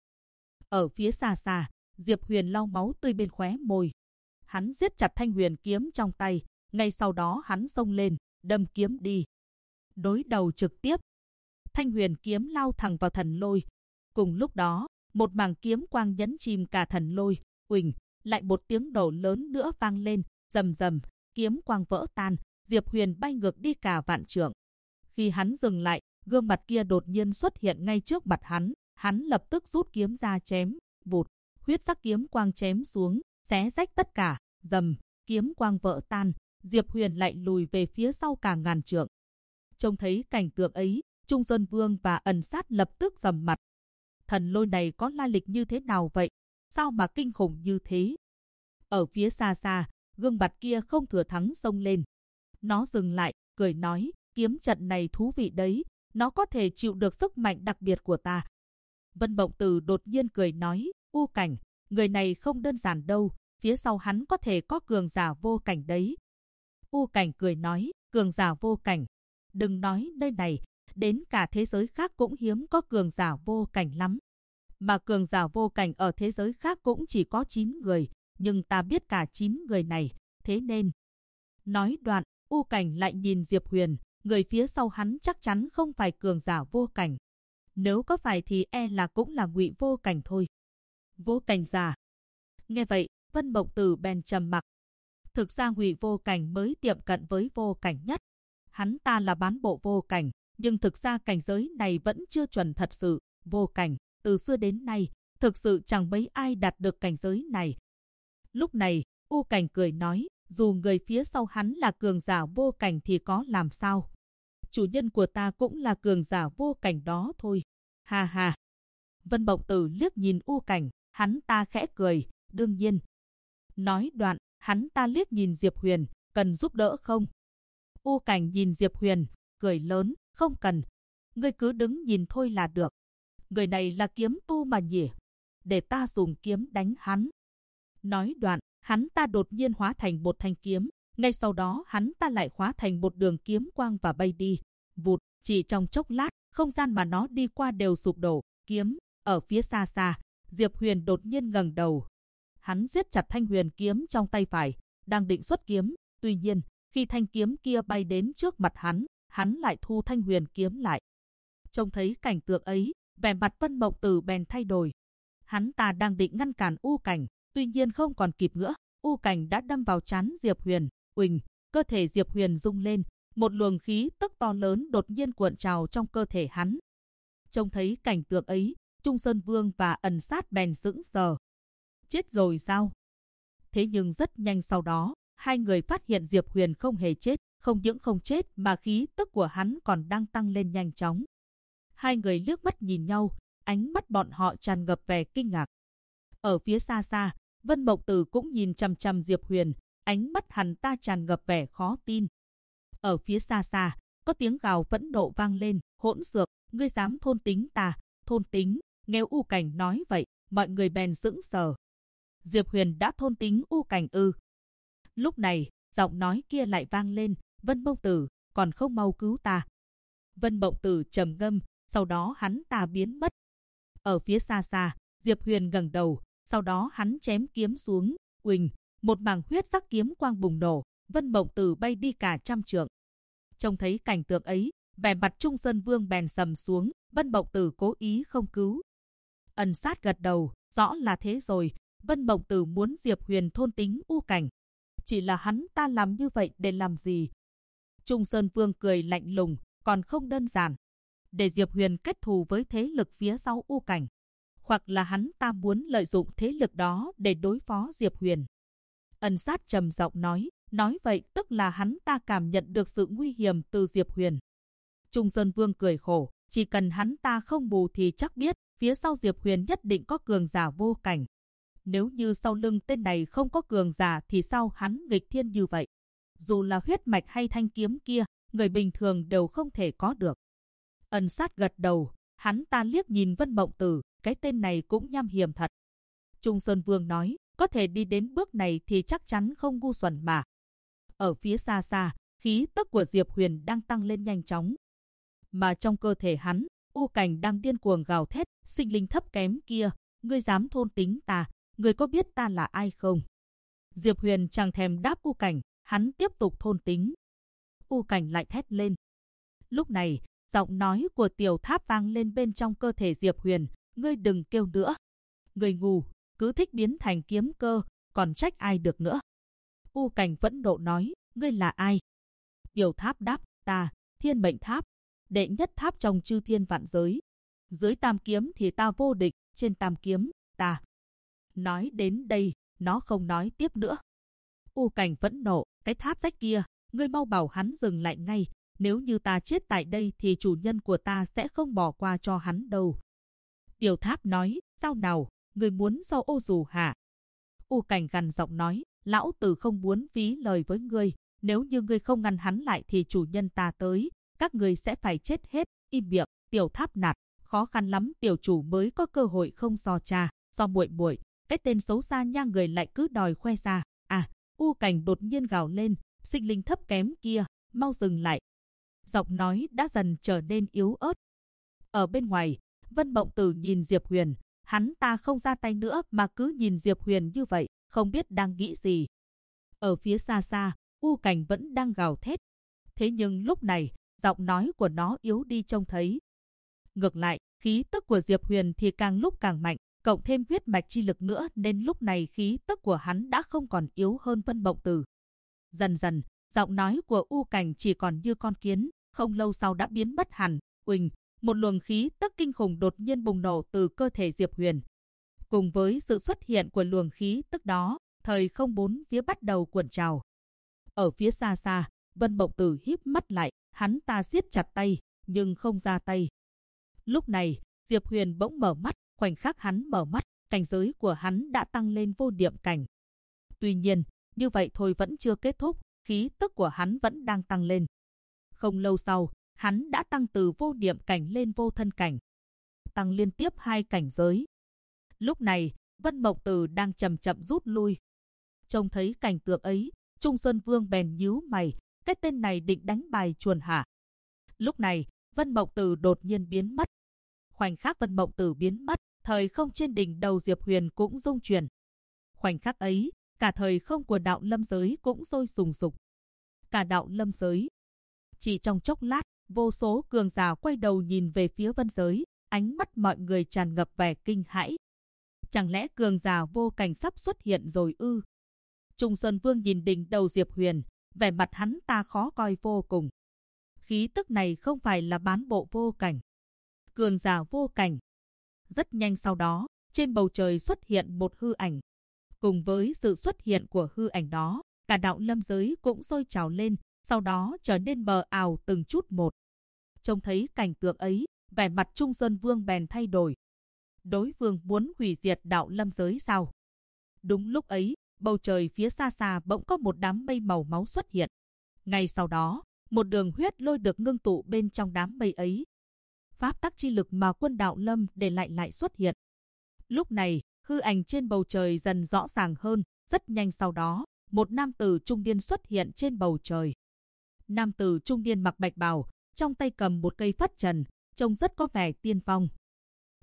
Ở phía xa xa, Diệp Huyền lau máu tươi bên khóe môi. Hắn siết chặt thanh huyền kiếm trong tay, ngay sau đó hắn xông lên, đâm kiếm đi. Đối đầu trực tiếp. Thanh huyền kiếm lao thẳng vào thần lôi. Cùng lúc đó, một mảng kiếm quang nhấn chìm cả thần lôi, uỳnh, lại một tiếng nổ lớn nữa vang lên, rầm rầm, kiếm quang vỡ tan, Diệp Huyền bay ngược đi cả vạn trượng. Khi hắn dừng lại, gương mặt kia đột nhiên xuất hiện ngay trước mặt hắn lập tức rút kiếm ra chém, vụt, huyết sắc kiếm quang chém xuống, xé rách tất cả, rầm, kiếm quang vỡ tan, Diệp Huyền lại lùi về phía sau cả ngàn trượng. Trông thấy cảnh tượng ấy, Trung Sơn Vương và Ẩn Sát lập tức rầm mặt. Thần lôi này có lai lịch như thế nào vậy? Sao mà kinh khủng như thế? Ở phía xa xa, gương mặt kia không thừa thắng xông lên. Nó dừng lại, cười nói, kiếm trận này thú vị đấy, nó có thể chịu được sức mạnh đặc biệt của ta. Vân Mộng Tử đột nhiên cười nói, U Cảnh, người này không đơn giản đâu, phía sau hắn có thể có cường giả vô cảnh đấy. U Cảnh cười nói, cường giả vô cảnh. Đừng nói nơi này, đến cả thế giới khác cũng hiếm có cường giả vô cảnh lắm. Mà cường giả vô cảnh ở thế giới khác cũng chỉ có 9 người, nhưng ta biết cả 9 người này, thế nên. Nói đoạn, U Cảnh lại nhìn Diệp Huyền, người phía sau hắn chắc chắn không phải cường giả vô cảnh. Nếu có phải thì là cũng là ngụy vô cảnh thôi. Vô cảnh giả. Nghe vậy, Vân Mộng Tử bèn trầm mặc. Thực ra ngụy vô cảnh mới tiệm cận với vô cảnh nhất. Hắn ta là bán bộ vô cảnh, nhưng thực ra cảnh giới này vẫn chưa chuẩn thật sự. Vô cảnh, từ xưa đến nay, thực sự chẳng mấy ai đạt được cảnh giới này. Lúc này, U Cảnh cười nói, dù người phía sau hắn là cường giả vô cảnh thì có làm sao? Chủ nhân của ta cũng là cường giả vô cảnh đó thôi. Ha ha. Vân Mộng Tử liếc nhìn U Cảnh, hắn ta khẽ cười, đương nhiên. Nói đoạn, hắn ta liếc nhìn Diệp Huyền, cần giúp đỡ không? U Cảnh nhìn Diệp Huyền, cười lớn, không cần. Ngươi cứ đứng nhìn thôi là được. Người này là kiếm tu mà nhỉ? Để ta dùng kiếm đánh hắn. Nói đoạn, hắn ta đột nhiên hóa thành một thanh kiếm. Ngay sau đó hắn ta lại hóa thành một đường kiếm quang và bay đi. Vụt, chỉ trong chốc lát, không gian mà nó đi qua đều sụp đổ. Kiếm, ở phía xa xa, Diệp Huyền đột nhiên ngẩng đầu. Hắn siết chặt thanh huyền kiếm trong tay phải, đang định xuất kiếm. Tuy nhiên, khi thanh kiếm kia bay đến trước mặt hắn lại thu thanh huyền kiếm lại. Trông thấy cảnh tượng ấy, vẻ mặt Vân Mộng Tử bèn thay đổi. Hắn ta đang định ngăn cản U Cảnh, tuy nhiên không còn kịp nữa. U Cảnh đã đâm vào trán Diệp Huyền, uỳnh, cơ thể Diệp Huyền rung lên, một luồng khí tức to lớn đột nhiên cuộn trào trong cơ thể hắn. Trông thấy cảnh tượng ấy, Trung Sơn Vương và Ẩn Sát bèn sững sờ. Chết rồi sao? Thế nhưng rất nhanh sau đó, hai người phát hiện Diệp Huyền không hề chết, không những không chết mà khí tức của hắn còn đang tăng lên nhanh chóng. Hai người liếc mắt nhìn nhau, ánh mắt bọn họ tràn ngập vẻ kinh ngạc. Ở phía xa xa, Vân Mộng Tử cũng nhìn chằm chằm Diệp Huyền, ánh mắt hắn ta tràn ngập vẻ khó tin. Ở phía xa xa, có tiếng gào phẫn nộ vang lên, hỗn xược, ngươi dám thôn tính ta, thôn tính, nghe U Cảnh nói vậy, mọi người bèn sững sờ. Diệp Huyền đã thôn tính U Cảnh ư? Lúc này, giọng nói kia lại vang lên, Vân Mộng Tử, còn không mau cứu ta. Vân Mộng Tử trầm ngâm, sau đó hắn ta biến mất. Ở phía xa xa, Diệp Huyền ngẩng đầu, sau đó hắn chém kiếm xuống, uỳnh, một mảng huyết sắc kiếm quang bùng nổ, Vân Mộng Tử bay đi cả trăm trượng. Trông thấy cảnh tượng ấy, vẻ mặt Trung Sơn Vương bèn sầm xuống, Vân Mộng Tử cố ý không cứu. Ân Sát gật đầu, rõ là thế rồi, Vân Mộng Tử muốn Diệp Huyền thôn tính u cảnh. Chỉ là hắn ta làm như vậy để làm gì? Trung Sơn Vương cười lạnh lùng, còn không đơn giản. Để Diệp Huyền kết thù với thế lực phía sau u cảnh. Hoặc là hắn ta muốn lợi dụng thế lực đó để đối phó Diệp Huyền. Ân Sát trầm giọng nói vậy tức là hắn ta cảm nhận được sự nguy hiểm từ Diệp Huyền. Trung Sơn Vương cười khổ, chỉ cần hắn ta không mù thì chắc biết, phía sau Diệp Huyền nhất định có cường giả vô cảnh. Nếu như sau lưng tên này không có cường giả thì sao hắn nghịch thiên như vậy? Dù là huyết mạch hay thanh kiếm kia, người bình thường đều không thể có được. Ân Sát gật đầu, hắn ta liếc nhìn Vân Mộng Tử, cái tên này cũng nham hiểm thật. Trung Sơn Vương nói, có thể đi đến bước này thì chắc chắn không ngu xuẩn mà. Ở phía xa xa, khí tức của Diệp Huyền đang tăng lên nhanh chóng. Mà trong cơ thể hắn, u cảnh đang điên cuồng gào thét, sinh linh thấp kém kia, ngươi dám thôn tính ta, ngươi có biết ta là ai không? Diệp Huyền chẳng thèm đáp u cảnh, hắn tiếp tục thôn tính. U cảnh lại thét lên. Lúc này, giọng nói của Tiểu Tháp vang lên bên trong cơ thể Diệp Huyền, ngươi đừng kêu nữa. Ngươi ngu, cứ thích biến thành kiếm cơ, còn trách ai được nữa. U cảnh vẫn nộ nói, ngươi là ai? Tiểu Tháp đáp, ta, Thiên Mệnh Tháp, đệ nhất tháp trong chư thiên vạn giới. Dưới tam kiếm thì ta vô địch, trên tam kiếm, ta. Nói đến đây, nó không nói tiếp nữa. U cảnh vẫn nộ, cái tháp rách kia, ngươi mau bảo hắn dừng lại ngay. Nếu như ta chết tại đây thì chủ nhân của ta sẽ không bỏ qua cho hắn đâu. Tiểu Tháp nói, sao nào, ngươi muốn so ô dù hả? U cảnh gằn giọng nói, lão tử không muốn phí lời với ngươi. Nếu như ngươi không ngăn hắn lại thì chủ nhân ta tới, các ngươi sẽ phải chết hết. Im miệng. Tiểu Tháp nạt, khó khăn lắm tiểu chủ mới có cơ hội không so cha, so muội muội. Cái tên xấu xa nha người lại cứ đòi khoe ra. À, U cảnh đột nhiên gào lên, sinh linh thấp kém kia, mau dừng lại. Giọng nói đã dần trở nên yếu ớt. Ở bên ngoài, Vân Mộng Tử nhìn Diệp Huyền, hắn ta không ra tay nữa mà cứ nhìn Diệp Huyền như vậy, không biết đang nghĩ gì. Ở phía xa xa, U cảnh vẫn đang gào thét. Thế nhưng lúc này, giọng nói của nó yếu đi trông thấy. Ngược lại, khí tức của Diệp Huyền thì càng lúc càng mạnh, cộng thêm huyết mạch chi lực nữa nên lúc này khí tức của hắn đã không còn yếu hơn Vân Mộng Tử. Dần dần, giọng nói của U cảnh chỉ còn như con kiến, không lâu sau đã biến mất hẳn. Uỳnh, một luồng khí tức kinh khủng đột nhiên bùng nổ từ cơ thể Diệp Huyền. Cùng với sự xuất hiện của luồng khí tức đó, thời không bốn phía bắt đầu cuộn trào. Ở phía xa xa, Vân Mộng Tử híp mắt lại, hắn ta siết chặt tay, nhưng không ra tay. Lúc này, Diệp Huyền bỗng mở mắt, khoảnh khắc hắn mở mắt, cảnh giới của hắn đã tăng lên vô niệm cảnh. Tuy nhiên, như vậy thôi vẫn chưa kết thúc, khí tức của hắn vẫn đang tăng lên. Không lâu sau, hắn đã tăng từ vô niệm cảnh lên vô thân cảnh. Tăng liên tiếp 2 cảnh giới. Lúc này, Vân Mộng Tử đang chậm chậm rút lui. Trông thấy cảnh tượng ấy, Trung Sơn Vương bèn nhíu mày, cái tên này định đánh bài chuồn hả? Lúc này, Vân Mộng Tử đột nhiên biến mất. Khoảnh khắc Vân Mộng Tử biến mất, thời không trên đỉnh đầu Diệp Huyền cũng rung chuyển. Khoảnh khắc ấy, cả thời không của đạo lâm giới cũng sôi sùng sục. Cả đạo lâm giới. Chỉ trong chốc lát, vô số cường giả quay đầu nhìn về phía vân giới, ánh mắt mọi người tràn ngập vẻ kinh hãi. Chẳng lẽ cường giả vô cảnh sắp xuất hiện rồi ư? Trung Sơn Vương nhìn đỉnh đầu Diệp Huyền, vẻ mặt hắn ta khó coi vô cùng. Khí tức này không phải là bán bộ vô cảnh. Cường giả vô cảnh. Rất nhanh sau đó, trên bầu trời xuất hiện một hư ảnh. Cùng với sự xuất hiện của hư ảnh đó, cả đạo lâm giới cũng sôi trào lên, sau đó trở nên mờ ảo từng chút một. Trông thấy cảnh tượng ấy, vẻ mặt Trung Sơn Vương bèn thay đổi. Đối phương muốn hủy diệt đạo lâm giới sao? Đúng lúc ấy, bầu trời phía xa xa bỗng có một đám mây màu máu xuất hiện. Ngay sau đó, một đường huyết lôi được ngưng tụ bên trong đám mây ấy. Pháp tắc chi lực mà quân đạo lâm để lại xuất hiện. Lúc này, hư ảnh trên bầu trời dần rõ ràng hơn, rất nhanh sau đó, một nam tử trung niên xuất hiện trên bầu trời. Nam tử trung niên mặc bạch bào, trong tay cầm một cây phất trần, trông rất có vẻ tiên phong.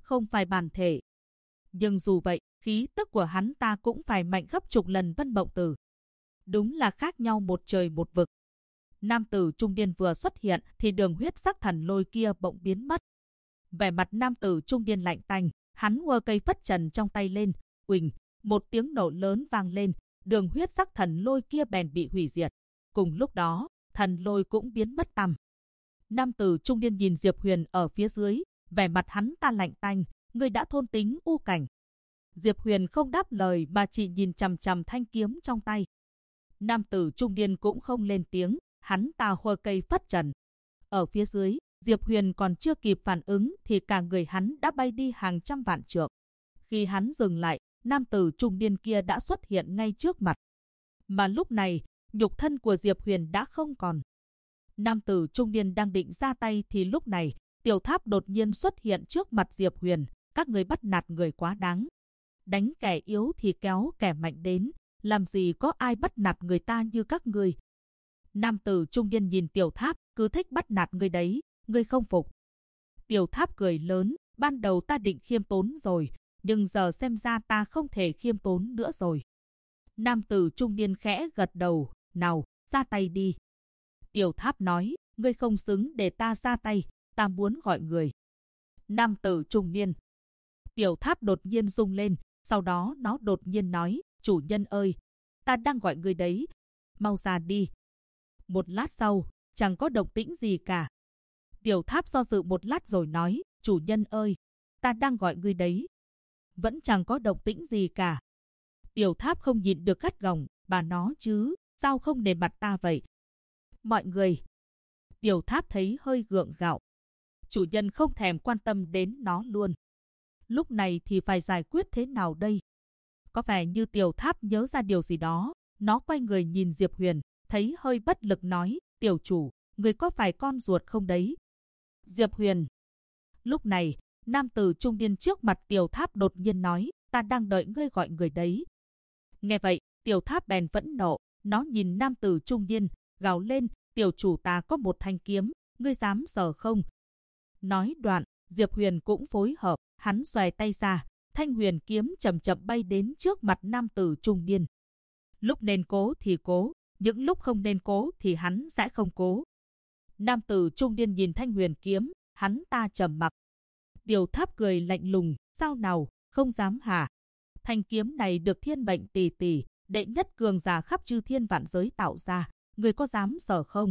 không phải bản thể. Nhưng dù vậy, khí tức của hắn ta cũng phải mạnh gấp chục lần Vân Mộng Tử. Đúng là khác nhau một trời một vực. Nam tử trung niên vừa xuất hiện thì đường huyết sắc thần lôi kia bỗng biến mất. Vẻ mặt nam tử trung niên lạnh tanh, hắn giơ cây phất trần trong tay lên, uỳnh, một tiếng nổ lớn vang lên, đường huyết sắc thần lôi kia bèn bị hủy diệt. Cùng lúc đó, thần lôi cũng biến mất tăm. Nam tử trung niên nhìn Diệp Huyền ở phía dưới, vẻ mặt hắn ta lạnh tanh, ngươi đã thôn tính u cảnh. Diệp Huyền không đáp lời mà chỉ nhìn chằm chằm thanh kiếm trong tay. Nam tử trung niên cũng không lên tiếng, hắn ta giơ cây phất trần. Ở phía dưới, Diệp Huyền còn chưa kịp phản ứng thì cả người hắn đã bay đi hàng trăm vạn trượng. Khi hắn dừng lại, nam tử trung niên kia đã xuất hiện ngay trước mặt. Mà lúc này, nhục thân của Diệp Huyền đã không còn. Nam tử trung niên đang định ra tay thì lúc này, Tiểu Tháp đột nhiên xuất hiện trước mặt Diệp Huyền. Các người bắt nạt người quá đáng. Đánh kẻ yếu thì kéo kẻ mạnh đến, làm gì có ai bắt nạt người ta như các người. Nam tử trung niên nhìn Tiểu Tháp, cứ thích bắt nạt người đấy, ngươi không phục. Tiểu Tháp cười lớn, ban đầu ta định khiêm tốn rồi, nhưng giờ xem ra ta không thể khiêm tốn nữa rồi. Nam tử trung niên khẽ gật đầu, nào, ra tay đi. Tiểu Tháp nói, ngươi không xứng để ta ra tay, ta muốn gọi người. Nam tử trung niên. Tiểu Tháp đột nhiên rung lên, sau đó nó đột nhiên nói, chủ nhân ơi, ta đang gọi người đấy, mau ra đi. Một lát sau, chẳng có động tĩnh gì cả. Tiểu Tháp do dự một lát rồi nói, chủ nhân ơi, ta đang gọi người đấy. Vẫn chẳng có động tĩnh gì cả. Tiểu Tháp không nhịn được gắt gỏng, bà nó chứ, sao không để mặt ta vậy? Mọi người. Tiểu Tháp thấy hơi gượng gạo. Chủ nhân không thèm quan tâm đến nó luôn. Lúc này thì phải giải quyết thế nào đây? Có vẻ như Tiểu Tháp nhớ ra điều gì đó. Nó quay người nhìn Diệp Huyền, thấy hơi bất lực nói, tiểu chủ, người có phải con ruột không đấy? Diệp Huyền. Lúc này, nam tử trung niên trước mặt Tiểu Tháp đột nhiên nói, ta đang đợi ngươi gọi người đấy. Nghe vậy, Tiểu Tháp bèn phẫn nộ, nó nhìn nam tử trung niên, gào lên, tiểu chủ ta có một thanh kiếm, ngươi dám giở không? Nói đoạn, Diệp Huyền cũng phối hợp, hắn xòe tay ra, thanh huyền kiếm chậm chậm bay đến trước mặt nam tử trung niên. Lúc nên cố thì cố, những lúc không nên cố thì hắn sẽ không cố. Nam tử trung niên nhìn thanh huyền kiếm, hắn ta trầm mặc. Tiểu Tháp cười lạnh lùng, sao nào, không dám hả? Thanh kiếm này được thiên mệnh tỷ tỷ, đệ nhất cường giả khắp chư thiên vạn giới tạo ra, người có dám giở không?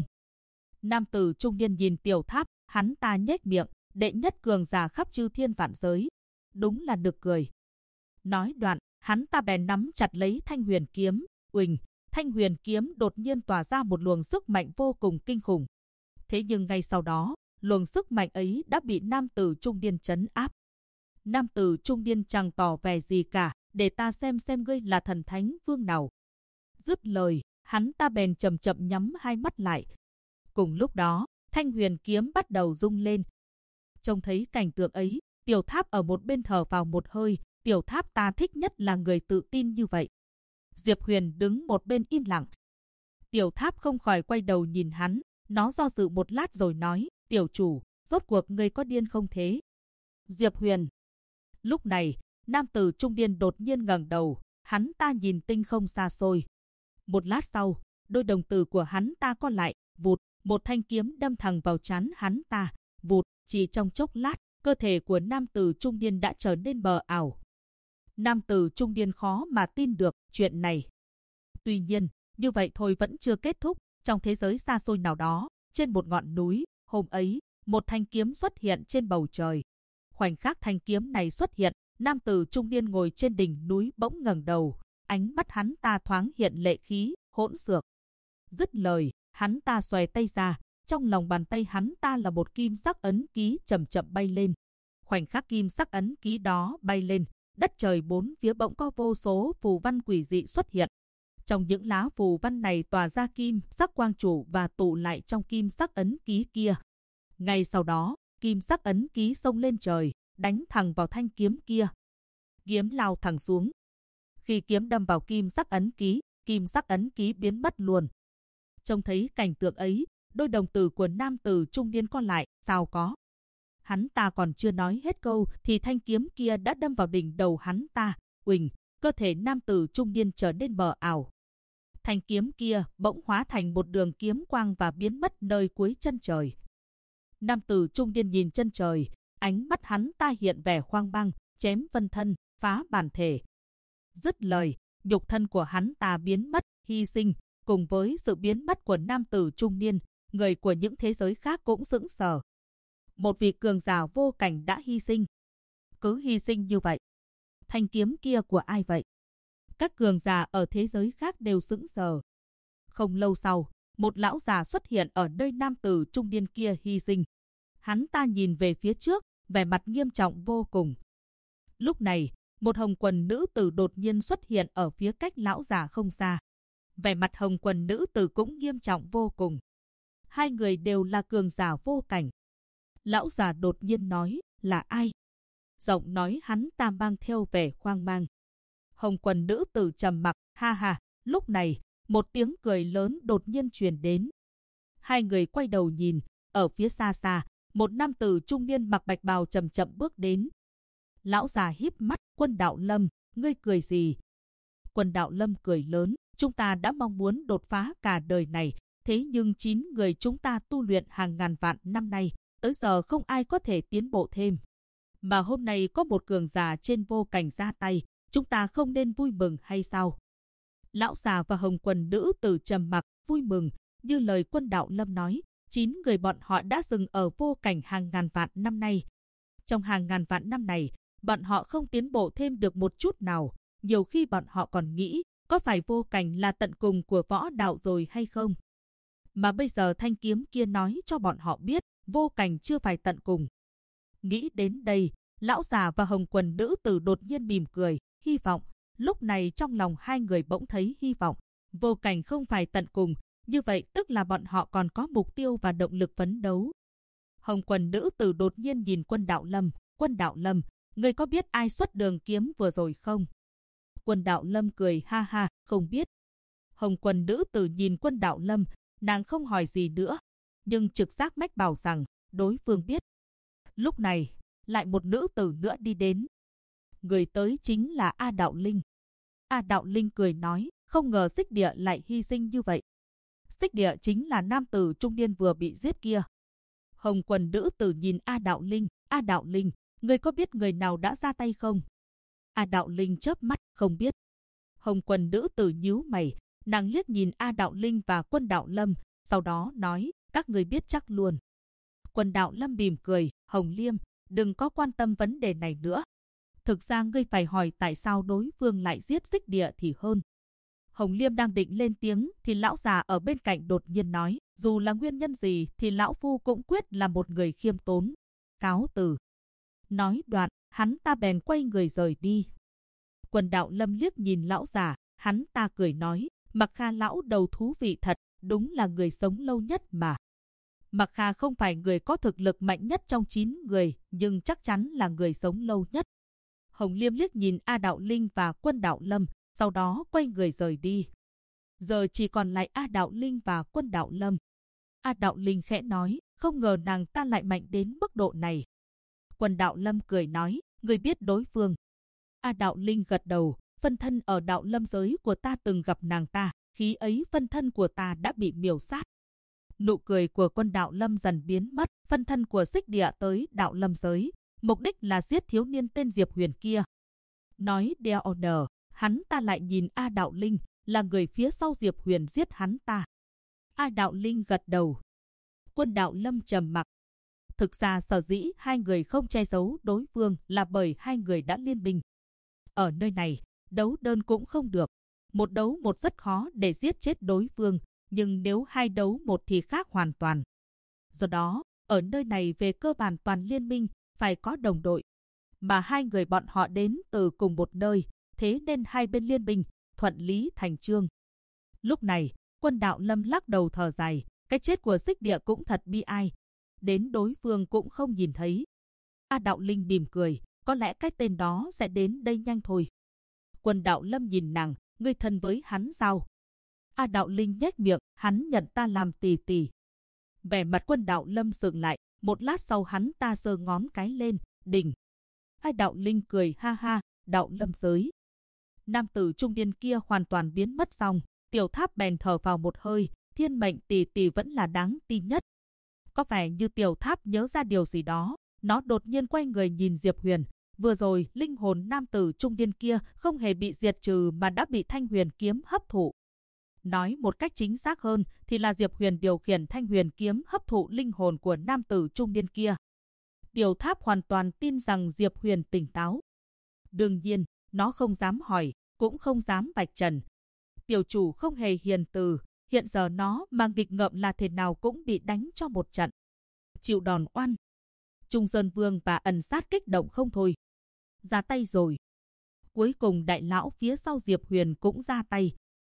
Nam tử trung niên nhìn Tiểu Tháp, hắn ta nhếch miệng, đệ nhất cường giả khắp chư thiên vạn giới. Đúng là nực cười. Nói đoạn, hắn ta bèn nắm chặt lấy thanh huyền kiếm, uỳnh, thanh huyền kiếm đột nhiên tỏa ra một luồng sức mạnh vô cùng kinh khủng. Thế nhưng ngay sau đó, luồng sức mạnh ấy đã bị nam tử trung niên trấn áp. Nam tử trung niên chẳng tỏ vẻ gì cả, để ta xem ngươi là thần thánh vương nào. Dứt lời, hắn ta bèn chậm chậm nhắm hai mắt lại. Cùng lúc đó, thanh huyền kiếm bắt đầu rung lên. Trông thấy cảnh tượng ấy, Tiểu Tháp ở một bên thở vào một hơi, Tiểu Tháp ta thích nhất là người tự tin như vậy. Diệp Huyền đứng một bên im lặng. Tiểu Tháp không khỏi quay đầu nhìn hắn, nó do dự một lát rồi nói, tiểu chủ, rốt cuộc ngươi có điên không thế? Diệp Huyền. Lúc này, nam tử trung niên đột nhiên ngẩng đầu, hắn ta nhìn tinh không xa xôi. Một lát sau, đôi đồng tử của hắn ta co lại, vụt, một thanh kiếm đâm thẳng vào trán hắn ta, vụt, chỉ trong chốc lát, cơ thể của nam tử trung niên đã trở nên mờ ảo. Nam tử trung niên khó mà tin được chuyện này. Tuy nhiên, như vậy thôi vẫn chưa kết thúc, trong thế giới xa xôi nào đó, trên một ngọn núi, hôm ấy, một thanh kiếm xuất hiện trên bầu trời. Khoảnh khắc thanh kiếm này xuất hiện, nam tử trung niên ngồi trên đỉnh núi bỗng ngẩng đầu, ánh mắt hắn ta thoáng hiện lệ khí, hỗn xược. Dứt lời, hắn ta xòe tay ra, trong lòng bàn tay hắn ta là một kim sắc ấn ký chậm chậm bay lên. Khoảnh khắc kim sắc ấn ký đó bay lên, đất trời bốn phía bỗng có vô số phù văn quỷ dị xuất hiện. Trong những lá phù văn này tỏa ra kim sắc quang trụ và tụ lại trong kim sắc ấn ký kia. Ngay sau đó, kim sắc ấn ký xông lên trời, đánh thẳng vào thanh kiếm kia. Kiếm lao thẳng xuống. Khi kiếm đâm vào kim sắc ấn ký biến mất luôn. Trông thấy cảnh tượng ấy, đôi đồng tử của nam tử trung niên co lại, sao có? Hắn ta còn chưa nói hết câu thì thanh kiếm kia đã đâm vào đỉnh đầu hắn ta. Uỳnh, cơ thể nam tử trung niên trở nên mờ ảo. Thanh kiếm kia bỗng hóa thành một đường kiếm quang và biến mất nơi cuối chân trời. Nam tử trung niên nhìn chân trời, ánh mắt hắn ta hiện vẻ hoang mang, chém vân thân, phá bản thể. Dứt lời, nhục thân của hắn ta biến mất, hy sinh, cùng với sự biến mất của nam tử trung niên, người của những thế giới khác cũng sững sờ. Một vị cường giả vô cảnh đã hy sinh. Cứ hy sinh như vậy. Thanh kiếm kia của ai vậy? Các cường giả ở thế giới khác đều sững sờ. Không lâu sau, một lão già xuất hiện ở nơi nam tử trung niên kia hy sinh. Hắn ta nhìn về phía trước, vẻ mặt nghiêm trọng vô cùng. Lúc này, một hồng quần nữ tử đột nhiên xuất hiện ở phía cách lão già không xa. Vẻ mặt hồng quần nữ tử cũng nghiêm trọng vô cùng. Hai người đều là cường giả vô cảnh. Lão già đột nhiên nói, là ai? Giọng nói hắn ta mang theo vẻ hoang mang. Hồng quần nữ tử trầm mặc, ha ha. Lúc này, một tiếng cười lớn đột nhiên truyền đến. Hai người quay đầu nhìn, ở phía xa xa, một nam tử trung niên mặc bạch bào chậm chậm bước đến. Lão già híp mắt, Quân Đạo Lâm, ngươi cười gì? Quân Đạo Lâm cười lớn, chúng ta đã mong muốn đột phá cả đời này, thế nhưng 9 người chúng ta tu luyện hàng ngàn vạn năm nay, tới giờ không ai có thể tiến bộ thêm. Mà hôm nay có một cường giả trên vô cảnh ra tay, chúng ta không nên vui mừng hay sao? Lão già và hồng quần nữ tử trầm mặc, vui mừng, như lời Quân Đạo Lâm nói, 9 người bọn họ đã dừng ở vô cảnh hàng ngàn vạn năm nay. Trong hàng ngàn vạn năm này, bọn họ không tiến bộ thêm được một chút nào, nhiều khi bọn họ còn nghĩ, có phải vô cảnh là tận cùng của võ đạo rồi hay không? Mà bây giờ thanh kiếm kia nói cho bọn họ biết, vô cảnh chưa phải tận cùng. Nghĩ đến đây, lão già và hồng quần nữ tử đột nhiên mỉm cười, hy vọng. Lúc này trong lòng hai người bỗng thấy hy vọng, vô cảnh không phải tận cùng, như vậy tức là bọn họ còn có mục tiêu và động lực phấn đấu. Hồng quần nữ tử đột nhiên nhìn Quân Đạo Lâm, ngươi có biết ai xuất đường kiếm vừa rồi không? Quân Đạo Lâm cười ha ha, không biết. Hồng quần nữ tử nhìn Quân Đạo Lâm, nàng không hỏi gì nữa, nhưng trực giác mách bảo rằng đối phương biết. Lúc này, lại một nữ tử nữa đi đến. Người tới chính là A Đạo Linh. A Đạo Linh cười nói, không ngờ Xích Địa lại hy sinh như vậy. Xích Địa chính là nam tử trung niên vừa bị giết kia. Hồng quần nữ tử nhìn A Đạo Linh, ngươi có biết người nào đã ra tay không? A Đạo Linh chớp mắt, không biết. Hồng quần nữ tử nhíu mày, nàng liếc nhìn A Đạo Linh và Quân Đạo Lâm, sau đó nói, các người biết chắc luôn. Quân Đạo Lâm mỉm cười, Hồng Liêm, đừng có quan tâm vấn đề này nữa. Thực ra ngươi phải hỏi tại sao đối phương lại giết Xích Địa thì hơn. Hồng Liêm đang định lên tiếng thì lão già ở bên cạnh đột nhiên nói, dù là nguyên nhân gì thì lão phu cũng quyết là một người khiêm tốn. Cáo từ. Nói đoạn, hắn ta bèn quay người rời đi. Quân Đạo Lâm liếc nhìn lão già, hắn ta cười nói, Mặc Kha lão đầu thú vị thật, đúng là người sống lâu nhất mà. Mặc Kha không phải người có thực lực mạnh nhất trong 9 người, nhưng chắc chắn là người sống lâu nhất. Hồng Liêm liếc nhìn A Đạo Linh và Quân Đạo Lâm, sau đó quay người rời đi. Giờ chỉ còn lại A Đạo Linh và Quân Đạo Lâm. A Đạo Linh khẽ nói, không ngờ nàng ta lại mạnh đến mức độ này. Quân Đạo Lâm cười nói, người biết đối phương. A Đạo Linh gật đầu, phân thân ở Đạo Lâm giới của ta từng gặp nàng ta, khi ấy phân thân của ta đã bị miểu sát. Nụ cười của Quân Đạo Lâm dần biến mất, phân thân của Xích Địa tới Đạo Lâm giới, mục đích là giết thiếu niên tên Diệp Huyền kia. Nói đeo honor, hắn ta lại nhìn A Đạo Linh, là người phía sau Diệp Huyền giết hắn ta. A Đạo Linh gật đầu. Quân Đạo Lâm trầm mặc. Thực ra sở dĩ hai người không che giấu đối phương là bởi hai người đã liên minh. Ở nơi này, đấu đơn cũng không được. Một đấu một rất khó để giết chết đối phương, nhưng nếu hai đấu một thì khác hoàn toàn. Do đó, ở nơi này về cơ bản toàn liên minh, phải có đồng đội. Mà hai người bọn họ đến từ cùng một nơi, thế nên hai bên liên minh, thuận lý thành chương. Lúc này, Quân Đạo Lâm lắc đầu thở dài, cái chết của Xích Địa cũng thật bi ai. Đến đối phương cũng không nhìn thấy. A Đạo Linh mỉm cười, có lẽ cái tên đó sẽ đến đây nhanh thôi. Quân Đạo Lâm nhìn nàng, ngươi thân với hắn sao? A Đạo Linh nhếch miệng, hắn nhận ta làm tỳ tỳ. Vẻ mặt Quân Đạo Lâm sượng lại, Một lát sau hắn ta giơ ngón cái lên, đỉnh. Hai đạo linh cười ha ha, đạo lâm giới. Nam tử trung niên kia hoàn toàn biến mất xong, Tiểu Tháp bèn thở vào một hơi, thiên mệnh tỷ tỷ vẫn là đáng tin nhất. Có vẻ như Tiểu Tháp nhớ ra điều gì đó, nó đột nhiên quay người nhìn Diệp Huyền. Vừa rồi, linh hồn nam tử trung niên kia không hề bị diệt trừ mà đã bị Thanh Huyền kiếm hấp thụ. Nói một cách chính xác hơn thì là Diệp Huyền điều khiển Thanh Huyền kiếm hấp thụ linh hồn của nam tử trung niên kia. Tiểu Tháp hoàn toàn tin rằng Diệp Huyền tỉnh táo. Đương nhiên, nó không dám hỏi, cũng không dám vạch trần. Tiểu chủ không hề hiền từ, hiện giờ nó mang nghịch ngợm là thế nào cũng bị đánh cho một trận. Chịu đòn oan. Trung Sơn Vương và Ẩn Sát kích động không thôi. Ra tay rồi. Cuối cùng đại lão phía sau Diệp Huyền cũng ra tay.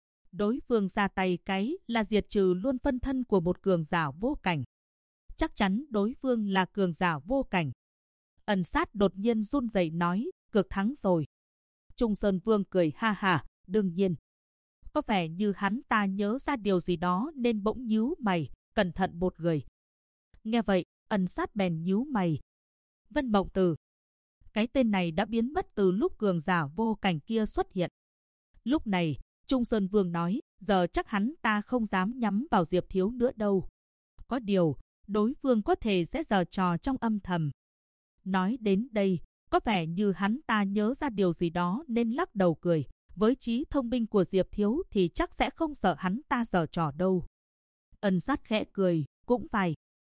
Đối phương ra tay cái là diệt trừ luôn phân thân của một cường giả vô cảnh. Chắc chắn đối phương là cường giả vô cảnh. Ẩn Sát đột nhiên run rẩy nói, cược thắng rồi. Trung Sơn Vương cười ha ha, đương nhiên. Có vẻ như hắn ta nhớ ra điều gì đó nên bỗng nhíu mày, cẩn thận một người. Nghe vậy, Ẩn Sát bèn nhíu mày. Vân Mộng Tử. Cái tên này đã biến mất từ lúc cường giả vô cảnh kia xuất hiện. Lúc này, Trung Sơn Vương nói, giờ chắc hắn ta không dám nhắm vào Diệp Thiếu nữa đâu. Có điều, đối phương có thể sẽ giở trò trong âm thầm. Nói đến đây, có vẻ như hắn ta nhớ ra điều gì đó nên lắc đầu cười. Với trí thông minh của Diệp Thiếu thì chắc sẽ không sợ hắn ta giở trò đâu. Ẩn Sát khẽ cười, cũng phải.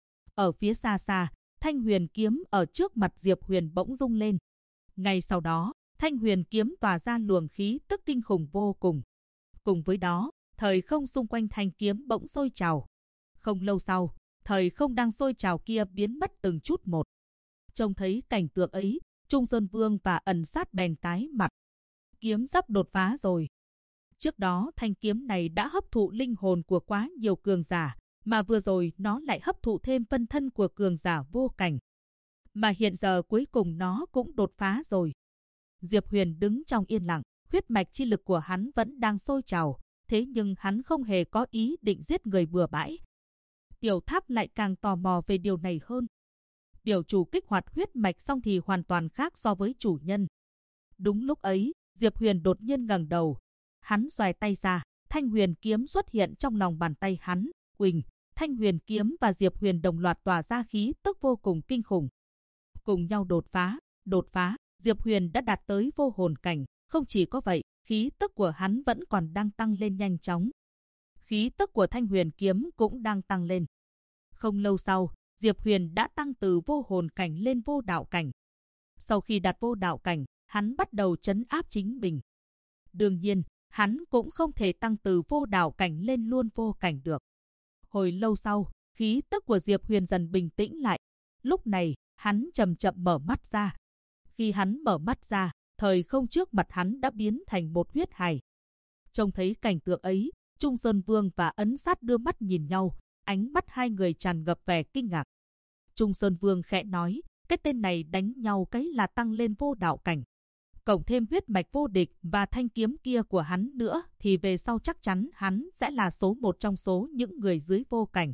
Ở phía xa xa, Thanh Huyền kiếm ở trước mặt Diệp Huyền bỗng rung lên. Ngay sau đó, Thanh Huyền kiếm tỏa ra luồng khí tức kinh khủng vô cùng. Cùng với đó, thời không xung quanh thanh kiếm bỗng sôi trào. Không lâu sau, thời không đang sôi trào kia biến mất từng chút một. Trông thấy cảnh tượng ấy, Trung Sơn Vương và Ẩn Sát bèn tái mặt. Kiếm sắp đột phá rồi. Trước đó thanh kiếm này đã hấp thụ linh hồn của quá nhiều cường giả, mà vừa rồi nó lại hấp thụ thêm phân thân của cường giả vô cảnh. Mà hiện giờ cuối cùng nó cũng đột phá rồi. Diệp Huyền đứng trong yên lặng, huyết mạch chi lực của hắn vẫn đang sôi trào, thế nhưng hắn không hề có ý định giết người bừa bãi. Tiểu Tháp lại càng tò mò về điều này hơn. Tiểu chủ kích hoạt huyết mạch xong thì hoàn toàn khác so với chủ nhân. Đúng lúc ấy, Diệp Huyền đột nhiên ngẩng đầu. Hắn xoay tay ra, Thanh Huyền kiếm xuất hiện trong lòng bàn tay hắn. Uỳnh, Thanh Huyền kiếm và Diệp Huyền đồng loạt tỏa ra khí tức vô cùng kinh khủng. Cùng nhau đột phá, Diệp Huyền đã đạt tới vô hồn cảnh. Không chỉ có vậy, khí tức của hắn vẫn còn đang tăng lên nhanh chóng. Khí tức của Thanh Huyền kiếm cũng đang tăng lên. Không lâu sau, Diệp Huyền đã tăng từ vô hồn cảnh lên vô đạo cảnh. Sau khi đạt vô đạo cảnh, hắn bắt đầu trấn áp chính mình. Đương nhiên, hắn cũng không thể tăng từ vô đạo cảnh lên luôn vô cảnh được. Hồi lâu sau, khí tức của Diệp Huyền dần bình tĩnh lại. Lúc này, hắn chậm chậm mở mắt ra. Khi hắn mở mắt ra, thời không trước mặt hắn đã biến thành một huyết hài. Trông thấy cảnh tượng ấy, Trung Sơn Vương và Ấn Sát đưa mắt nhìn nhau, ánh mắt hai người tràn ngập vẻ kinh ngạc. Trung Sơn Vương khẽ nói, cái tên này đánh nhau cái là tăng lên vô đạo cảnh. Cộng thêm huyết mạch vô địch và thanh kiếm kia của hắn nữa thì về sau chắc chắn hắn sẽ là số một trong số những người dưới vô cảnh.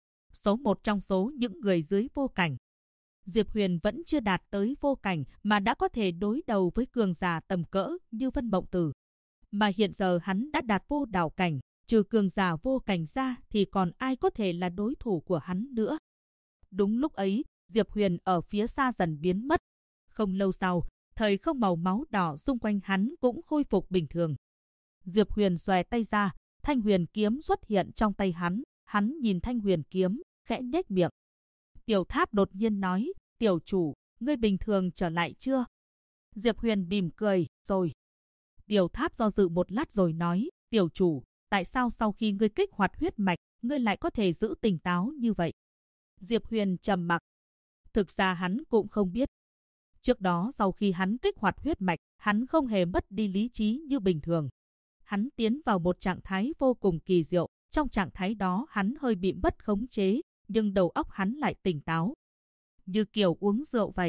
Số một trong số những người dưới vô cảnh. Diệp Huyền vẫn chưa đạt tới vô cảnh mà đã có thể đối đầu với cường giả tầm cỡ như Vân Mộng Tử. Mà hiện giờ hắn đã đạt vô đạo cảnh, trừ cường giả vô cảnh ra thì còn ai có thể là đối thủ của hắn nữa. Đúng lúc ấy, Diệp Huyền ở phía xa dần biến mất. Không lâu sau, thời không màu máu đỏ xung quanh hắn cũng khôi phục bình thường. Diệp Huyền xòe tay ra, Thanh Huyền kiếm xuất hiện trong tay hắn nhìn Thanh Huyền kiếm, khẽ nhếch miệng. Tiểu Tháp đột nhiên nói, tiểu chủ, ngươi bình thường trở lại chưa? Diệp Huyền mỉm cười, rồi. Tiểu Tháp do dự một lát rồi nói, tiểu chủ, tại sao sau khi ngươi kích hoạt huyết mạch, ngươi lại có thể giữ tỉnh táo như vậy? Diệp Huyền trầm mặc. Thực ra hắn cũng không biết. Trước đó sau khi hắn kích hoạt huyết mạch, hắn không hề mất đi lý trí như bình thường. Hắn tiến vào một trạng thái vô cùng kỳ diệu, trong trạng thái đó hắn hơi bị mất khống chế, nhưng đầu óc hắn lại tỉnh táo. Như kiểu uống rượu vậy.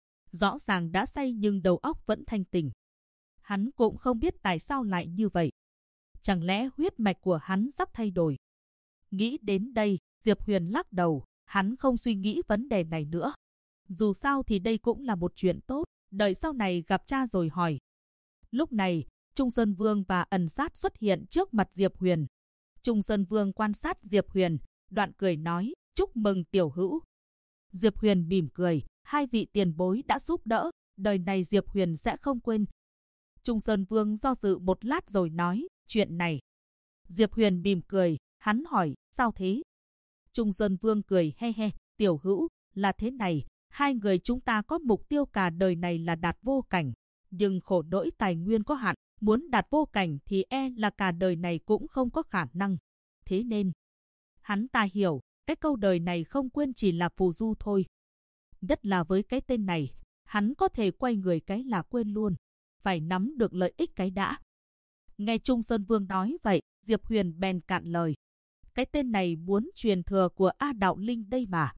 Rõ ràng đã say nhưng đầu óc vẫn thanh tỉnh. Hắn cũng không biết tại sao lại như vậy. Chẳng lẽ huyết mạch của hắn sắp thay đổi? Nghĩ đến đây, Diệp Huyền lắc đầu, hắn không suy nghĩ vấn đề này nữa. Dù sao thì đây cũng là một chuyện tốt, đợi sau này gặp cha rồi hỏi. Lúc này, Trung Sơn Vương và Ẩn Sát xuất hiện trước mặt Diệp Huyền. Trung Sơn Vương quan sát Diệp Huyền, đoạn cười nói, chúc mừng tiểu hữu. Diệp Huyền mỉm cười, hai vị tiền bối đã giúp đỡ, đời này Diệp Huyền sẽ không quên. Trung Sơn Vương do dự một lát rồi nói, chuyện này. Diệp Huyền mỉm cười, hắn hỏi, sao thế? Trung Sơn Vương cười he he, tiểu hữu, là thế này, hai người chúng ta có mục tiêu cả đời này là đạt vô cảnh. Nhưng khổ nỗi tài nguyên có hạn, muốn đạt vô cảnh thì là cả đời này cũng không có khả năng. Thế nên, hắn ta hiểu, cái câu đời này không quên chỉ là phù du thôi. Nhất là với cái tên này, hắn có thể quay người cái là quên luôn. Phải nắm được lợi ích cái đã. Nghe Trung Sơn Vương nói vậy, Diệp Huyền bèn cạn lời. Cái tên này muốn truyền thừa của A Đạo Linh đây mà.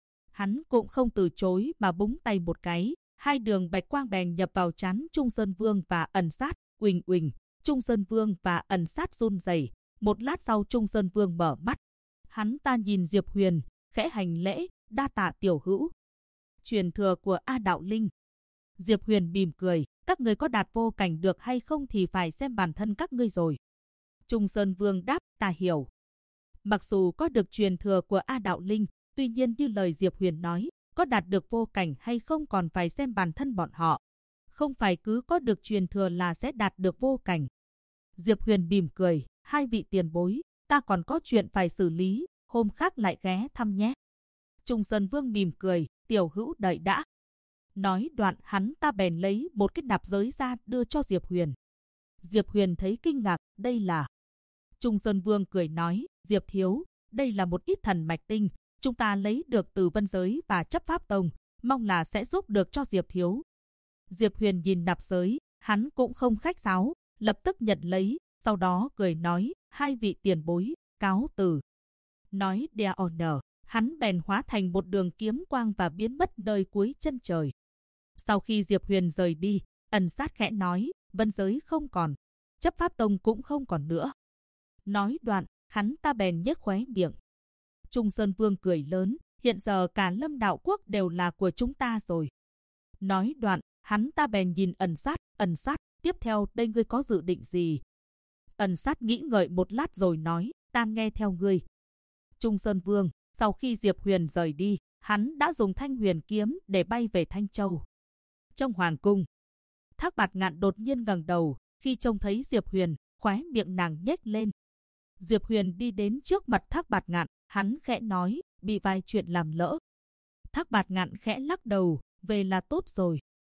Hắn cũng không từ chối mà búng tay một cái. Hai đường bạch quang bèn nhập vào trán Trung Sơn Vương và Ẩn Sát. Uỳnh uỳnh, Trung Sơn Vương và Ẩn Sát run rẩy. Một lát sau Trung Sơn Vương mở mắt. Hắn ta nhìn Diệp Huyền, khẽ hành lễ, đa tạ tiểu hữu. Truyền thừa của A Đạo Linh. Diệp Huyền mỉm cười, các ngươi có đạt vô cảnh được hay không thì phải xem bản thân các ngươi rồi. Trung Sơn Vương đáp, ta hiểu. Mặc dù có được truyền thừa của A Đạo Linh, tuy nhiên như lời Diệp Huyền nói, có đạt được vô cảnh hay không còn phải xem bản thân bọn họ. Không phải cứ có được truyền thừa là sẽ đạt được vô cảnh. Diệp Huyền mỉm cười, hai vị tiền bối, ta còn có chuyện phải xử lý, hôm khác lại ghé thăm nhé. Trung Sơn Vương mỉm cười, tiểu hữu đợi đã. Nói đoạn hắn ta bèn lấy một cái nạp giới ra đưa cho Diệp Huyền. Diệp Huyền thấy kinh ngạc, đây là... Trung Sơn Vương cười nói, Diệp thiếu, đây là một ít thần mạch tinh, chúng ta lấy được từ Vân Giới và Chấp Pháp Tông, mong là sẽ giúp được cho Diệp thiếu. Diệp Huyền nhìn nạp giới, hắn cũng không khách sáo, lập tức nhận lấy, sau đó cười nói, hai vị tiền bối, cáo từ. Nói đea honor, hắn bèn hóa thành một đường kiếm quang và biến mất nơi cuối chân trời. Sau khi Diệp Huyền rời đi, Ẩn Sát khẽ nói, Vân Giới không còn, Chấp Pháp Tông cũng không còn nữa. Nói đoạn, hắn ta bèn nhếch khóe miệng. Trung Sơn Vương cười lớn, hiện giờ cả Lâm Đạo Quốc đều là của chúng ta rồi. Nói đoạn, hắn ta bèn nhìn Ẩn Sát, tiếp theo đây ngươi có dự định gì? Ẩn Sát nghĩ ngợi một lát rồi nói, ta nghe theo ngươi. Trung Sơn Vương, sau khi Diệp Huyền rời đi, hắn đã dùng Thanh Huyền kiếm để bay về Thanh Châu. Trong hoàng cung, Thác Bạt Ngạn đột nhiên ngẩng đầu, khi trông thấy Diệp Huyền, khóe miệng nàng nhếch lên. Diệp Huyền đi đến trước mặt Thác Bạt Ngạn, hắn khẽ nói, bị vài chuyện làm lỡ. Thác Bạt Ngạn khẽ lắc đầu, về là tốt rồi.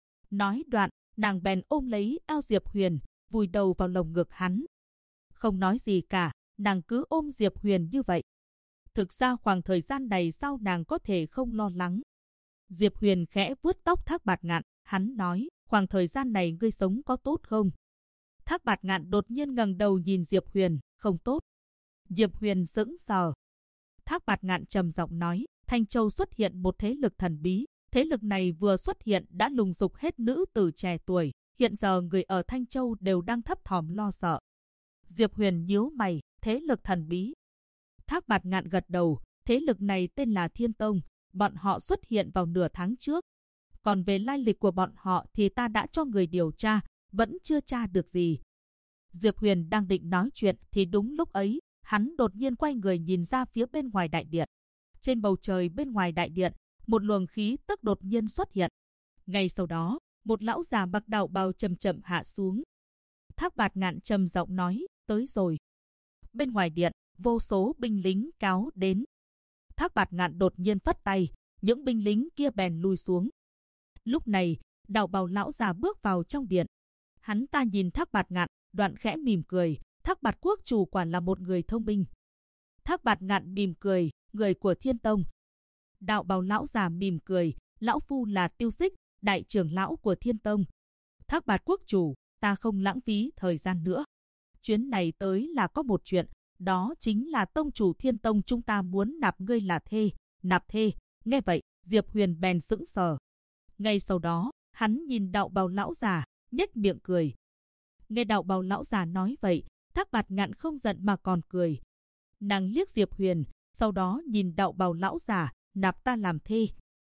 Nói đoạn, nàng bèn ôm lấy eo Diệp Huyền, vùi đầu vào lồng ngực hắn. Không nói gì cả, nàng cứ ôm Diệp Huyền như vậy. Thực ra khoảng thời gian này sao nàng có thể không lo lắng. Diệp Huyền khẽ vuốt tóc Thác Bạt Ngạn, hắn nói, khoảng thời gian này ngươi sống có tốt không? Thác Bạt Ngạn đột nhiên ngẩng đầu nhìn Diệp Huyền, không tốt. Diệp Huyền sững sờ. Thác Bạt Ngạn trầm giọng nói, Thanh Châu xuất hiện một thế lực thần bí. Thế lực này vừa xuất hiện đã lùng dục hết nữ tử trẻ tuổi. Hiện giờ người ở Thanh Châu đều đang thấp thỏm lo sợ. Diệp Huyền nhíu mày, thế lực thần bí. Thác Bạt Ngạn gật đầu, thế lực này tên là Thiên Tông. Bọn họ xuất hiện vào nửa tháng trước. Còn về lai lịch của bọn họ thì ta đã cho người điều tra, vẫn chưa tra được gì. Diệp Huyền đang định nói chuyện thì đúng lúc ấy, hắn đột nhiên quay người nhìn ra phía bên ngoài đại điện. Trên bầu trời bên ngoài đại điện, một luồng khí tức đột nhiên xuất hiện. Ngay sau đó, một lão già mặc đạo bào chậm chậm hạ xuống. Thác Bạt Ngạn trầm giọng nói, tới rồi. Bên ngoài điện, vô số binh lính kéo đến. Thác Bạt Ngạn đột nhiên phất tay, những binh lính kia bèn lui xuống. Lúc này, đạo bào lão già bước vào trong điện. Hắn ta nhìn Thác Bạt Ngạn, đoạn khẽ mỉm cười, Thác Bạt quốc chủ quả là một người thông minh. Thác Bạt Ngạn mỉm cười, người của Thiên Tông. Đạo bào lão già mỉm cười, lão phu là Tiêu Xích, đại trưởng lão của Thiên Tông. Thác Bạt quốc chủ, ta không lãng phí thời gian nữa. Chuyến này tới là có một chuyện, đó chính là tông chủ Thiên Tông chúng ta muốn nạp ngươi là thê. Nạp thê, nghe vậy, Diệp Huyền bèn sững sờ. Ngay sau đó, hắn nhìn đạo bào lão già, nhếch miệng cười. Nghe đạo bào lão già nói vậy, Thác Bạt Ngạn không giận mà còn cười. Nàng liếc Diệp Huyền, sau đó nhìn đạo bào lão già, nạp ta làm thê.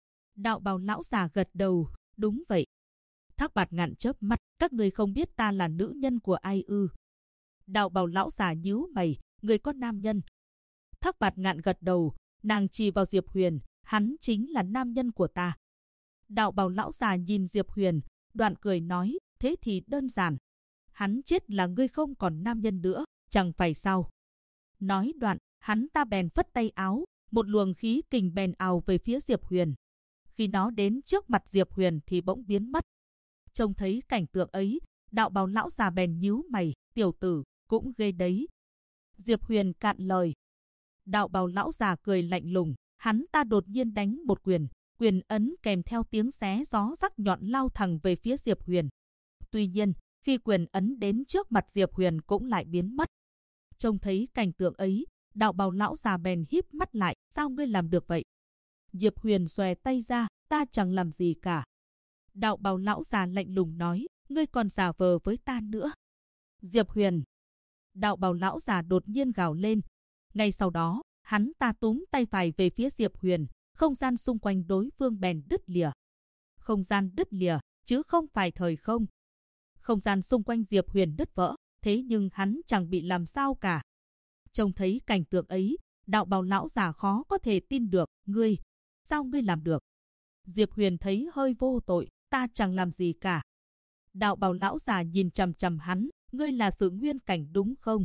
Đạo bào lão già gật đầu, đúng vậy. Thác Bạt Ngạn chớp mắt, các ngươi không biết ta là nữ nhân của ai ư? Đạo bào lão già nhíu mày, người có nam nhân. Thác Bạt Ngạn gật đầu, nàng chỉ vào Diệp Huyền, hắn chính là nam nhân của ta. Đạo bào lão già nhìn Diệp Huyền, đoạn cười nói, thế thì đơn giản. Hắn chết là ngươi không còn nam nhân nữa, chẳng phải sao? Nói đoạn, hắn ta bèn phất tay áo, một luồng khí kình bèn ào về phía Diệp Huyền. Khi nó đến trước mặt Diệp Huyền thì bỗng biến mất. Trông thấy cảnh tượng ấy, đạo bào lão già bèn nhíu mày, tiểu tử, cũng ghê đấy. Diệp Huyền cạn lời. Đạo bào lão già cười lạnh lùng, hắn ta đột nhiên đánh một quyền, quyền ấn kèm theo tiếng xé gió sắc nhọn lao thẳng về phía Diệp Huyền. Tuy nhiên, khi quyền ấn đến trước mặt Diệp Huyền cũng lại biến mất. Trông thấy cảnh tượng ấy, đạo bào lão già bèn híp mắt lại, sao ngươi làm được vậy? Diệp Huyền xòe tay ra, ta chẳng làm gì cả. Đạo bào lão già lạnh lùng nói, ngươi còn giả vờ với ta nữa. Diệp Huyền. Đạo bào lão già đột nhiên gào lên. Ngay sau đó, hắn ta túm tay phải về phía Diệp Huyền, không gian xung quanh đối phương bèn đứt lìa. Không gian đứt lìa, chứ không phải thời không. Không gian xung quanh Diệp Huyền đứt vỡ, thế nhưng hắn chẳng bị làm sao cả. Trông thấy cảnh tượng ấy, đạo bào lão già khó có thể tin được, ngươi, sao ngươi làm được? Diệp Huyền thấy hơi vô tội, ta chẳng làm gì cả. Đạo bào lão già nhìn chằm chằm hắn, ngươi là Sử Nguyên Cảnh đúng không?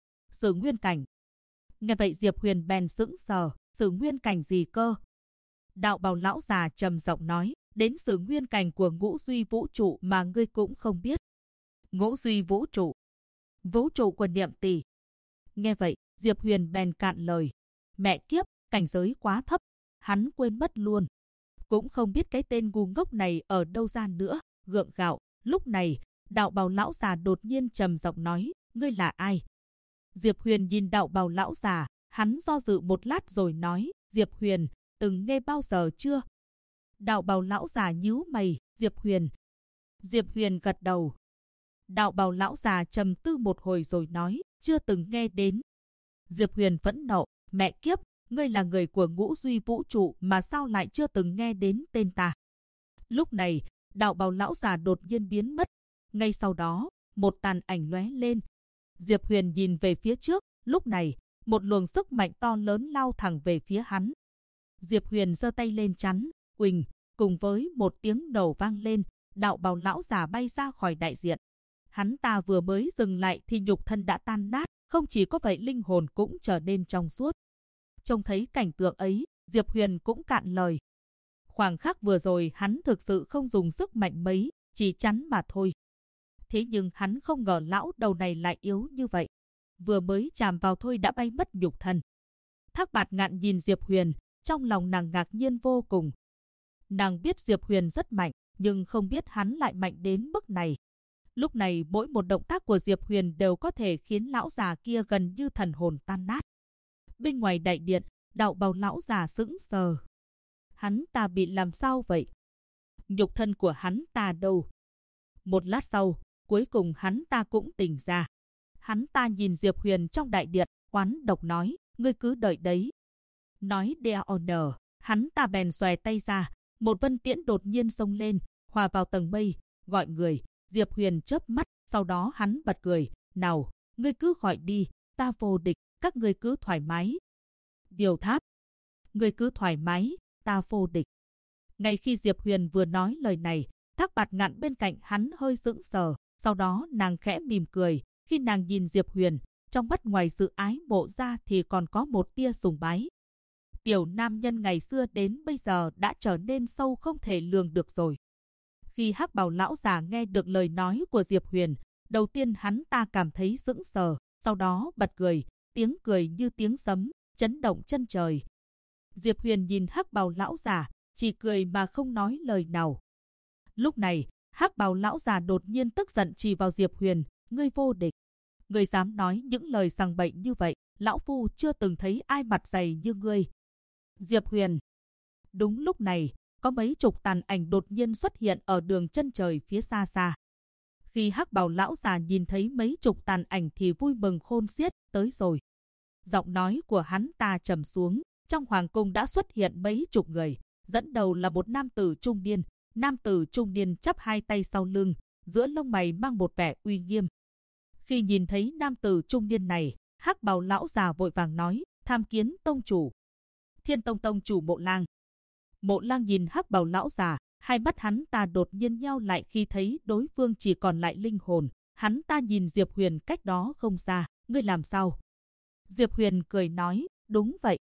Sử Nguyên Cảnh. Nghe vậy Diệp Huyền bèn sững sờ, Sử Nguyên Cảnh gì cơ? Đạo bào lão già trầm giọng nói, đến Sử Nguyên Cảnh của Ngũ Duy Vũ Trụ mà ngươi cũng không biết. Ngũ Duy Vũ Trụ. Vũ trụ của Niệm Tỷ. Nghe vậy, Diệp Huyền bèn cạn lời. Mẹ kiếp, cảnh giới quá thấp, hắn quên mất luôn. Cũng không biết cái tên ngu ngốc này ở đâu ra nữa, gượng gạo. Lúc này, đạo bào lão già đột nhiên trầm giọng nói, ngươi là ai? Diệp Huyền nhìn đạo bào lão già, hắn do dự một lát rồi nói, Diệp Huyền, từng nghe bao giờ chưa? Đạo bào lão già nhíu mày, Diệp Huyền. Diệp Huyền gật đầu. Đạo bào lão già trầm tư một hồi rồi nói, chưa từng nghe đến. Diệp Huyền phẫn nộ, mẹ kiếp, ngươi là người của Ngũ Duy Vũ Trụ mà sao lại chưa từng nghe đến tên ta? Lúc này, đạo bào lão già đột nhiên biến mất. Ngay sau đó, một tàn ảnh lóe lên. Diệp Huyền nhìn về phía trước, lúc này, một luồng sức mạnh to lớn lao thẳng về phía hắn. Diệp Huyền giơ tay lên chắn, uỳnh, cùng với một tiếng nổ vang lên, đạo bào lão già bay ra khỏi đại diện. Hắn ta vừa mới dừng lại thì nhục thân đã tan nát, không chỉ có vậy linh hồn cũng trở nên trong suốt. Trông thấy cảnh tượng ấy, Diệp Huyền cũng cạn lời. Khoảng khắc vừa rồi hắn thực sự không dùng sức mạnh mấy, chỉ chắn mà thôi. Thế nhưng hắn không ngờ lão đầu này lại yếu như vậy. Vừa mới chạm vào thôi đã bay mất nhục thân. Thác Bạt Ngạn nhìn Diệp Huyền, trong lòng nàng ngạc nhiên vô cùng. Nàng biết Diệp Huyền rất mạnh, nhưng không biết hắn lại mạnh đến mức này. Lúc này mỗi một động tác của Diệp Huyền đều có thể khiến lão già kia gần như thần hồn tan nát. Bên ngoài đại điện, đạo bào lão già sững sờ. Hắn ta bị làm sao vậy? Nhục thân của hắn ta đâu? Một lát sau, cuối cùng hắn ta cũng tỉnh ra. Hắn ta nhìn Diệp Huyền trong đại điện, oán độc nói, ngươi cứ đợi đấy. Nói đeo honor, hắn ta bèn xòe tay ra, một vân tiễn đột nhiên xông lên, hòa vào tầng mây, gọi người. Diệp Huyền chớp mắt, sau đó hắn bật cười, nào, ngươi cứ gọi đi, ta vô địch, các ngươi cứ thoải mái. Điều Tháp, ngươi cứ thoải mái, ta vô địch. Ngay khi Diệp Huyền vừa nói lời này, Thác Bạt Ngạn bên cạnh hắn hơi sững sờ, sau đó nàng khẽ mỉm cười, khi nàng nhìn Diệp Huyền, trong mắt ngoài sự ái mộ ra thì còn có một tia sùng bái. Tiểu nam nhân ngày xưa đến bây giờ đã trở nên sâu không thể lường được rồi. Khi Hắc Bào lão già nghe được lời nói của Diệp Huyền, đầu tiên hắn ta cảm thấy sững sờ, sau đó bật cười, tiếng cười như tiếng sấm, chấn động chân trời. Diệp Huyền nhìn Hắc Bào lão già, chỉ cười mà không nói lời nào. Lúc này, Hắc Bào lão già đột nhiên tức giận chỉ vào Diệp Huyền, ngươi vô địch. Ngươi dám nói những lời sằng bậy như vậy, lão phu chưa từng thấy ai mặt dày như ngươi. Diệp Huyền. Đúng lúc này, có mấy chục tàn ảnh đột nhiên xuất hiện ở đường chân trời phía xa xa. Khi Hắc Bào lão già nhìn thấy mấy chục tàn ảnh thì vui mừng khôn xiết, tới rồi. Giọng nói của hắn ta trầm xuống, trong hoàng cung đã xuất hiện mấy chục người, dẫn đầu là một nam tử trung niên. Nam tử trung niên chắp hai tay sau lưng, giữa lông mày mang một vẻ uy nghiêm. Khi nhìn thấy nam tử trung niên này, hắc bào lão già vội vàng nói, tham kiến tông chủ. Thiên Tông tông chủ Mộ Lang. Mộ Lang nhìn hắc bào lão già, hai mắt hắn ta đột nhiên nheo lại khi thấy đối phương chỉ còn lại linh hồn. Hắn ta nhìn Diệp Huyền cách đó không xa, ngươi làm sao? Diệp Huyền cười nói, đúng vậy.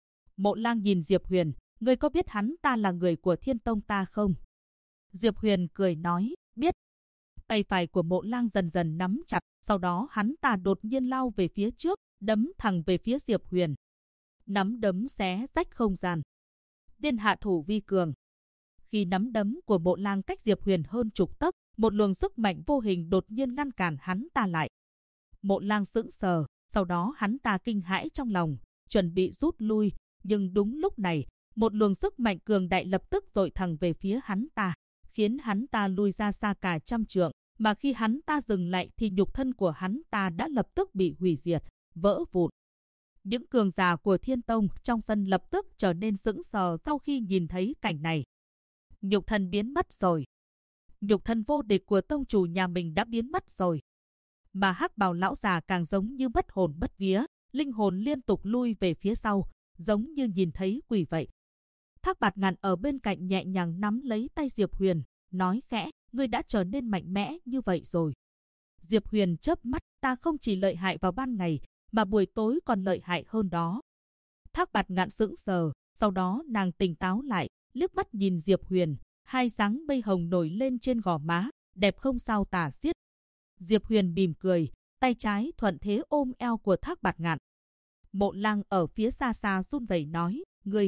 Mộ Lang nhìn Diệp Huyền, ngươi có biết hắn ta là người của Thiên Tông ta không? Diệp Huyền cười nói, biết. Tay phải của Mộ Lang dần dần nắm chặt, sau đó hắn ta đột nhiên lao về phía trước, đấm thẳng về phía Diệp Huyền. Nắm đấm xé rách không gian. Tiên hạ thủ vi cường. Khi nắm đấm của Mộ Lang cách Diệp Huyền hơn chục tấc, một luồng sức mạnh vô hình đột nhiên ngăn cản hắn ta lại. Mộ Lang sững sờ, sau đó hắn ta kinh hãi trong lòng, chuẩn bị rút lui, nhưng đúng lúc này, một luồng sức mạnh cường đại lập tức dội thẳng về phía hắn ta, khiến hắn ta lui ra xa cả trăm trượng, mà khi hắn ta dừng lại thì nhục thân của hắn ta đã lập tức bị hủy diệt, vỡ vụn. Những cường giả của Thiên Tông trong sân lập tức trở nên sững sờ sau khi nhìn thấy cảnh này. Nhục thân biến mất rồi. Nhục thân vô địch của tông chủ nhà mình đã biến mất rồi. Mà hắc bào lão già càng giống như bất hồn bất vía, linh hồn liên tục lui về phía sau, giống như nhìn thấy quỷ vậy. Thác Bạt Ngạn ở bên cạnh nhẹ nhàng nắm lấy tay Diệp Huyền, nói khẽ, ngươi đã trở nên mạnh mẽ như vậy rồi. Diệp Huyền chớp mắt, ta không chỉ lợi hại vào ban ngày, mà buổi tối còn lợi hại hơn đó. Thác Bạt Ngạn sững sờ, sau đó nàng tỉnh táo lại, liếc mắt nhìn Diệp Huyền, hai dáng mây hồng nổi lên trên gò má, đẹp không sao tả xiết. Diệp Huyền mỉm cười, tay trái thuận thế ôm eo của Thác Bạt Ngạn. Mộ Lang ở phía xa xa run rẩy nói,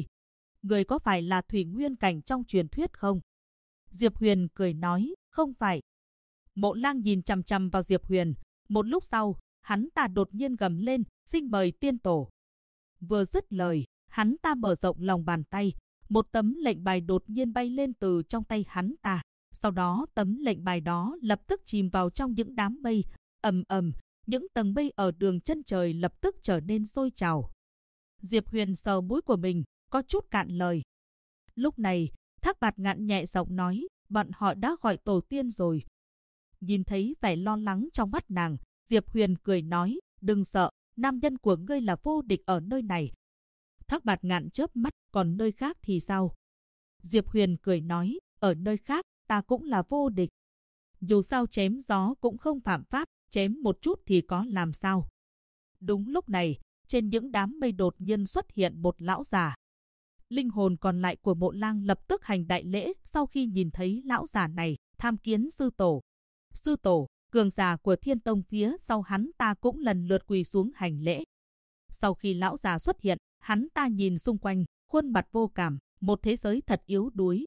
ngươi có phải là Thủy Nguyên cảnh trong truyền thuyết không? Diệp Huyền cười nói, không phải. Mộ Lang nhìn chằm chằm vào Diệp Huyền, một lúc sau, hắn ta đột nhiên gầm lên, xin mời tiên tổ. Vừa dứt lời, hắn ta mở rộng lòng bàn tay, một tấm lệnh bài đột nhiên bay lên từ trong tay hắn ta. Sau đó tấm lệnh bài đó lập tức chìm vào trong những đám mây, ầm ầm, những tầng mây ở đường chân trời lập tức trở nên sôi trào. Diệp Huyền sờ mũi của mình, có chút cạn lời. Lúc này, Thác Bạt Ngạn nhẹ giọng nói, bọn họ đã gọi tổ tiên rồi. Nhìn thấy vẻ lo lắng trong mắt nàng, Diệp Huyền cười nói, đừng sợ, nam nhân của ngươi là vô địch ở nơi này. Thác Bạt Ngạn chớp mắt, còn nơi khác thì sao? Diệp Huyền cười nói, ở nơi khác, ta cũng là vô địch. Dù sao chém gió cũng không phạm pháp, chém một chút thì có làm sao. Đúng lúc này, trên những đám mây đột nhiên xuất hiện một lão già. Linh hồn còn lại của Mộ Lang lập tức hành đại lễ sau khi nhìn thấy lão già này, tham kiến sư tổ. Sư tổ, cường giả của Thiên Tông phía sau hắn ta cũng lần lượt quỳ xuống hành lễ. Sau khi lão già xuất hiện, hắn ta nhìn xung quanh, khuôn mặt vô cảm, một thế giới thật yếu đuối.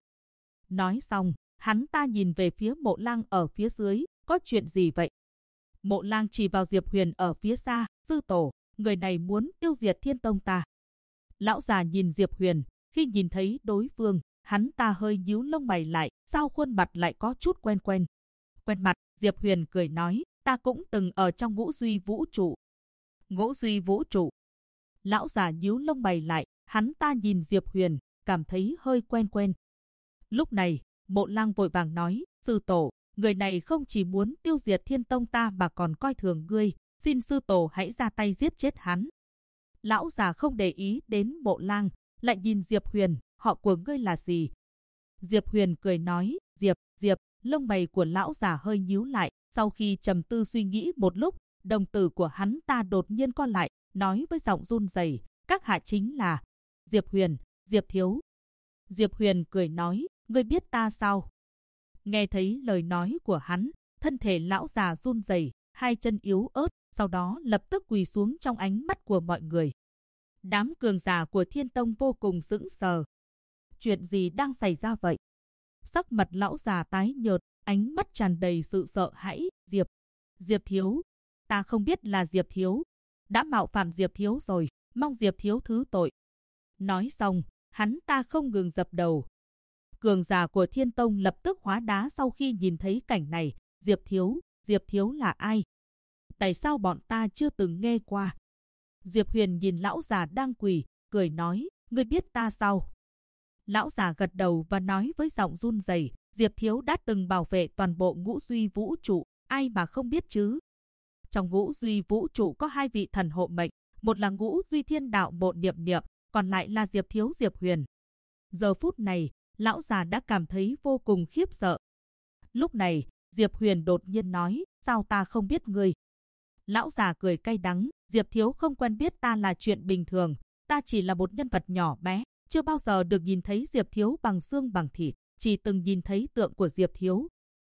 Nói xong, hắn ta nhìn về phía Mộ Lang ở phía dưới, có chuyện gì vậy? Mộ Lang chỉ vào Diệp Huyền ở phía xa, sư tổ, người này muốn tiêu diệt Thiên Tông ta. Lão già nhìn Diệp Huyền, khi nhìn thấy đối phương, hắn ta hơi nhíu lông mày lại, sao khuôn mặt lại có chút quen quen. Quen mặt, Diệp Huyền cười nói, ta cũng từng ở trong Ngũ Duy Vũ trụ. Ngũ Duy Vũ trụ. Lão già nhíu lông mày lại, hắn ta nhìn Diệp Huyền, cảm thấy hơi quen quen. Lúc này, Mộ Lang vội vàng nói, sư tổ, người này không chỉ muốn tiêu diệt Thiên Tông ta mà còn coi thường ngươi, xin sư tổ hãy ra tay giết chết hắn. Lão già không để ý đến Mộ Lang, lại nhìn Diệp Huyền, họ của ngươi là gì? Diệp Huyền cười nói, Diệp, lông mày của lão già hơi nhíu lại, sau khi trầm tư suy nghĩ một lúc, đồng tử của hắn ta đột nhiên co lại, nói với giọng run rẩy, các hạ chính là Diệp Huyền, Diệp thiếu. Diệp Huyền cười nói, ngươi biết ta sao? Nghe thấy lời nói của hắn, thân thể lão già run rẩy, hai chân yếu ớt, sau đó lập tức quỳ xuống trong ánh mắt của mọi người. Đám cường giả của Thiên Tông vô cùng sững sờ. Chuyện gì đang xảy ra vậy? Sắc mặt lão già tái nhợt, ánh mắt tràn đầy sự sợ hãi. Diệp thiếu, ta không biết là Diệp thiếu, đã mạo phạm Diệp thiếu rồi, mong Diệp thiếu thứ tội. Nói xong, hắn ta không ngừng dập đầu. Cường giả của Thiên Tông lập tức hóa đá sau khi nhìn thấy cảnh này. Diệp thiếu là ai? Tại sao bọn ta chưa từng nghe qua? Diệp Huyền nhìn lão già đang quỳ, cười nói, ngươi biết ta sao? Lão già gật đầu và nói với giọng run rẩy, Diệp Thiếu đã từng bảo vệ toàn bộ ngũ duy vũ trụ, ai mà không biết chứ? Trong ngũ duy vũ trụ có 2 vị thần hộ mệnh, một là ngũ duy thiên đạo Mộ Niệm Niệm, còn lại là Diệp Thiếu Diệp Huyền. Giờ phút này, lão già đã cảm thấy vô cùng khiếp sợ. Lúc này, Diệp Huyền đột nhiên nói, sao ta không biết ngươi? Lão già cười cay đắng, Diệp Thiếu không quen biết ta là chuyện bình thường, ta chỉ là một nhân vật nhỏ bé, chưa bao giờ được nhìn thấy Diệp Thiếu bằng xương bằng thịt, chỉ từng nhìn thấy tượng của Diệp Thiếu.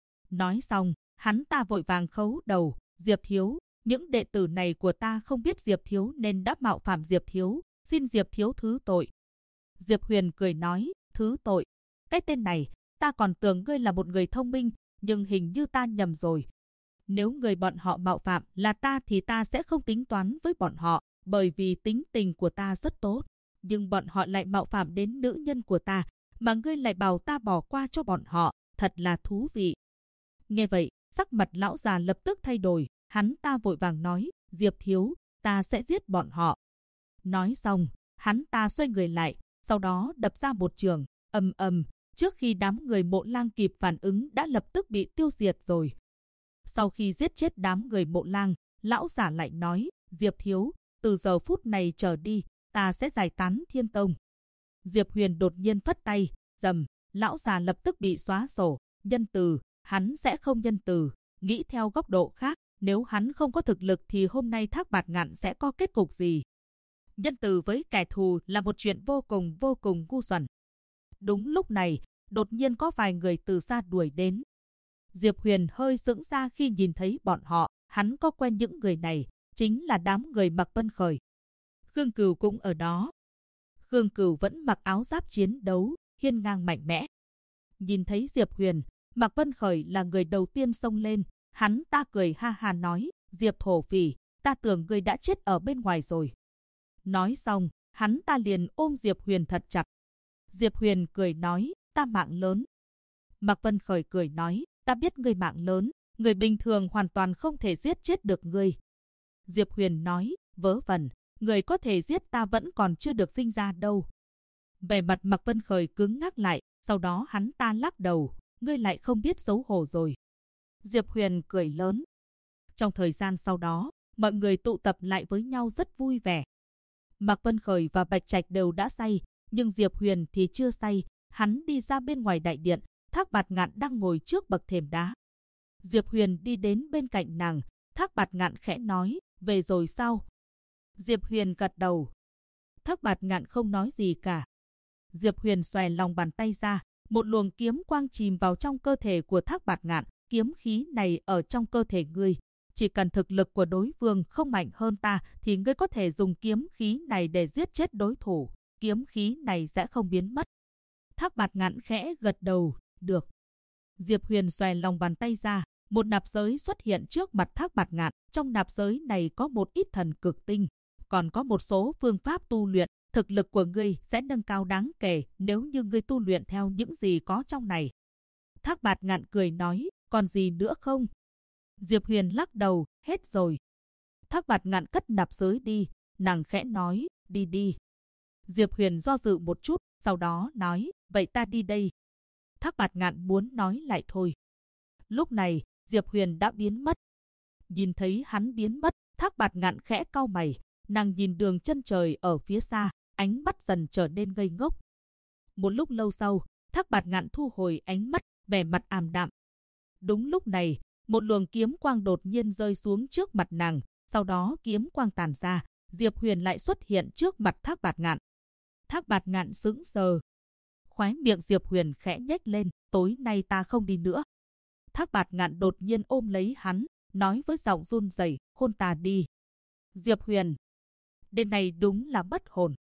Nói xong, hắn ta vội vàng khấu đầu, Diệp Thiếu, những đệ tử này của ta không biết Diệp Thiếu nên đã mạo phạm Diệp Thiếu, xin Diệp Thiếu thứ tội. Diệp Huyền cười nói, thứ tội? Cái tên này, ta còn tưởng ngươi là một người thông minh, nhưng hình như ta nhầm rồi. Nếu người bọn họ mạo phạm là ta thì ta sẽ không tính toán với bọn họ, bởi vì tính tình của ta rất tốt. Nhưng bọn họ lại mạo phạm đến nữ nhân của ta, mà ngươi lại bảo ta bỏ qua cho bọn họ, thật là thú vị. Nghe vậy, sắc mặt lão già lập tức thay đổi, hắn ta vội vàng nói, Diệp Thiếu, ta sẽ giết bọn họ. Nói xong, hắn ta xoay người lại, sau đó đập ra một trường, ầm ầm, trước khi đám người Mộ Lang kịp phản ứng đã lập tức bị tiêu diệt rồi. Sau khi giết chết đám người Mộ Lang, lão giả lại nói, Diệp Thiếu, từ giờ phút này trở đi, ta sẽ giải tán Thiên Tông. Diệp Huyền đột nhiên phất tay, rầm, lão già lập tức bị xóa sổ, nhân từ, hắn sẽ không nhân từ, nghĩ theo góc độ khác, nếu hắn không có thực lực thì hôm nay Thác Bạt Ngạn sẽ có kết cục gì? Nhân từ với kẻ thù là một chuyện vô cùng ngu xuẩn. Đúng lúc này, đột nhiên có vài người từ xa đuổi đến. Diệp Huyền hơi sững ra khi nhìn thấy bọn họ, hắn có quen những người này, chính là đám người Mạc Vân Khởi. Khương Cửu cũng ở đó. Khương Cửu vẫn mặc áo giáp chiến đấu, hiên ngang mạnh mẽ. Nhìn thấy Diệp Huyền, Mạc Vân Khởi là người đầu tiên xông lên, hắn ta cười ha ha nói, Diệp thổ phỉ, ta tưởng ngươi đã chết ở bên ngoài rồi. Nói xong, hắn ta liền ôm Diệp Huyền thật chặt. Diệp Huyền cười nói, ta mạng lớn. Mạc Vân Khởi cười nói, ta biết ngươi mạng lớn, người bình thường hoàn toàn không thể giết chết được ngươi. Diệp Huyền nói, vớ vẩn, người có thể giết ta vẫn còn chưa được sinh ra đâu. Vẻ mặt Mạc Vân Khởi cứng ngắc lại, sau đó hắn ta lắc đầu, ngươi lại không biết xấu hổ rồi. Diệp Huyền cười lớn. Trong thời gian sau đó, mọi người tụ tập lại với nhau rất vui vẻ. Mạc Vân Khởi và Bạch Trạch đều đã say, nhưng Diệp Huyền thì chưa say, hắn đi ra bên ngoài đại điện, Thác Bạt Ngạn đang ngồi trước bậc thềm đá. Diệp Huyền đi đến bên cạnh nàng, Thác Bạt Ngạn khẽ nói, về rồi sao? Diệp Huyền gật đầu. Thác Bạt Ngạn không nói gì cả. Diệp Huyền xòe lòng bàn tay ra, một luồng kiếm quang chìm vào trong cơ thể của Thác Bạt Ngạn, kiếm khí này ở trong cơ thể ngươi. Chỉ cần thực lực của đối phương không mạnh hơn ta thì ngươi có thể dùng kiếm khí này để giết chết đối thủ. Kiếm khí này sẽ không biến mất. Thác Bạt Ngạn khẽ gật đầu, được. Diệp Huyền xòe lòng bàn tay ra, một nạp giới xuất hiện trước mặt Thác Bạt Ngạn. Trong nạp giới này có một ít thần cực tinh, còn có một số phương pháp tu luyện. Thực lực của ngươi sẽ nâng cao đáng kể nếu như ngươi tu luyện theo những gì có trong này. Thác Bạt Ngạn cười nói, còn gì nữa không? Diệp Huyền lắc đầu, hết rồi. Thác Bạt Ngạn cất nạp giới đi, nàng khẽ nói, đi đi. Diệp Huyền do dự một chút, sau đó nói, vậy ta đi đây. Thác Bạt Ngạn muốn nói lại thôi. Lúc này, Diệp Huyền đã biến mất. Nhìn thấy hắn biến mất, Thác Bạt Ngạn khẽ cau mày, nàng nhìn đường chân trời ở phía xa, ánh mắt dần trở nên ngây ngốc. Một lúc lâu sau, Thác Bạt Ngạn thu hồi ánh mắt, vẻ mặt ảm đạm. Đúng lúc này, một luồng kiếm quang đột nhiên rơi xuống trước mặt nàng, sau đó kiếm quang tàn ra, Diệp Huyền lại xuất hiện trước mặt Thác Bạt Ngạn. Thác Bạt Ngạn sững sờ. Khóe miệng Diệp Huyền khẽ nhếch lên, tối nay ta không đi nữa. Thác Bạt Ngạn đột nhiên ôm lấy hắn, nói với giọng run rẩy, hôn ta đi. Diệp Huyền, đêm này đúng là mất hồn.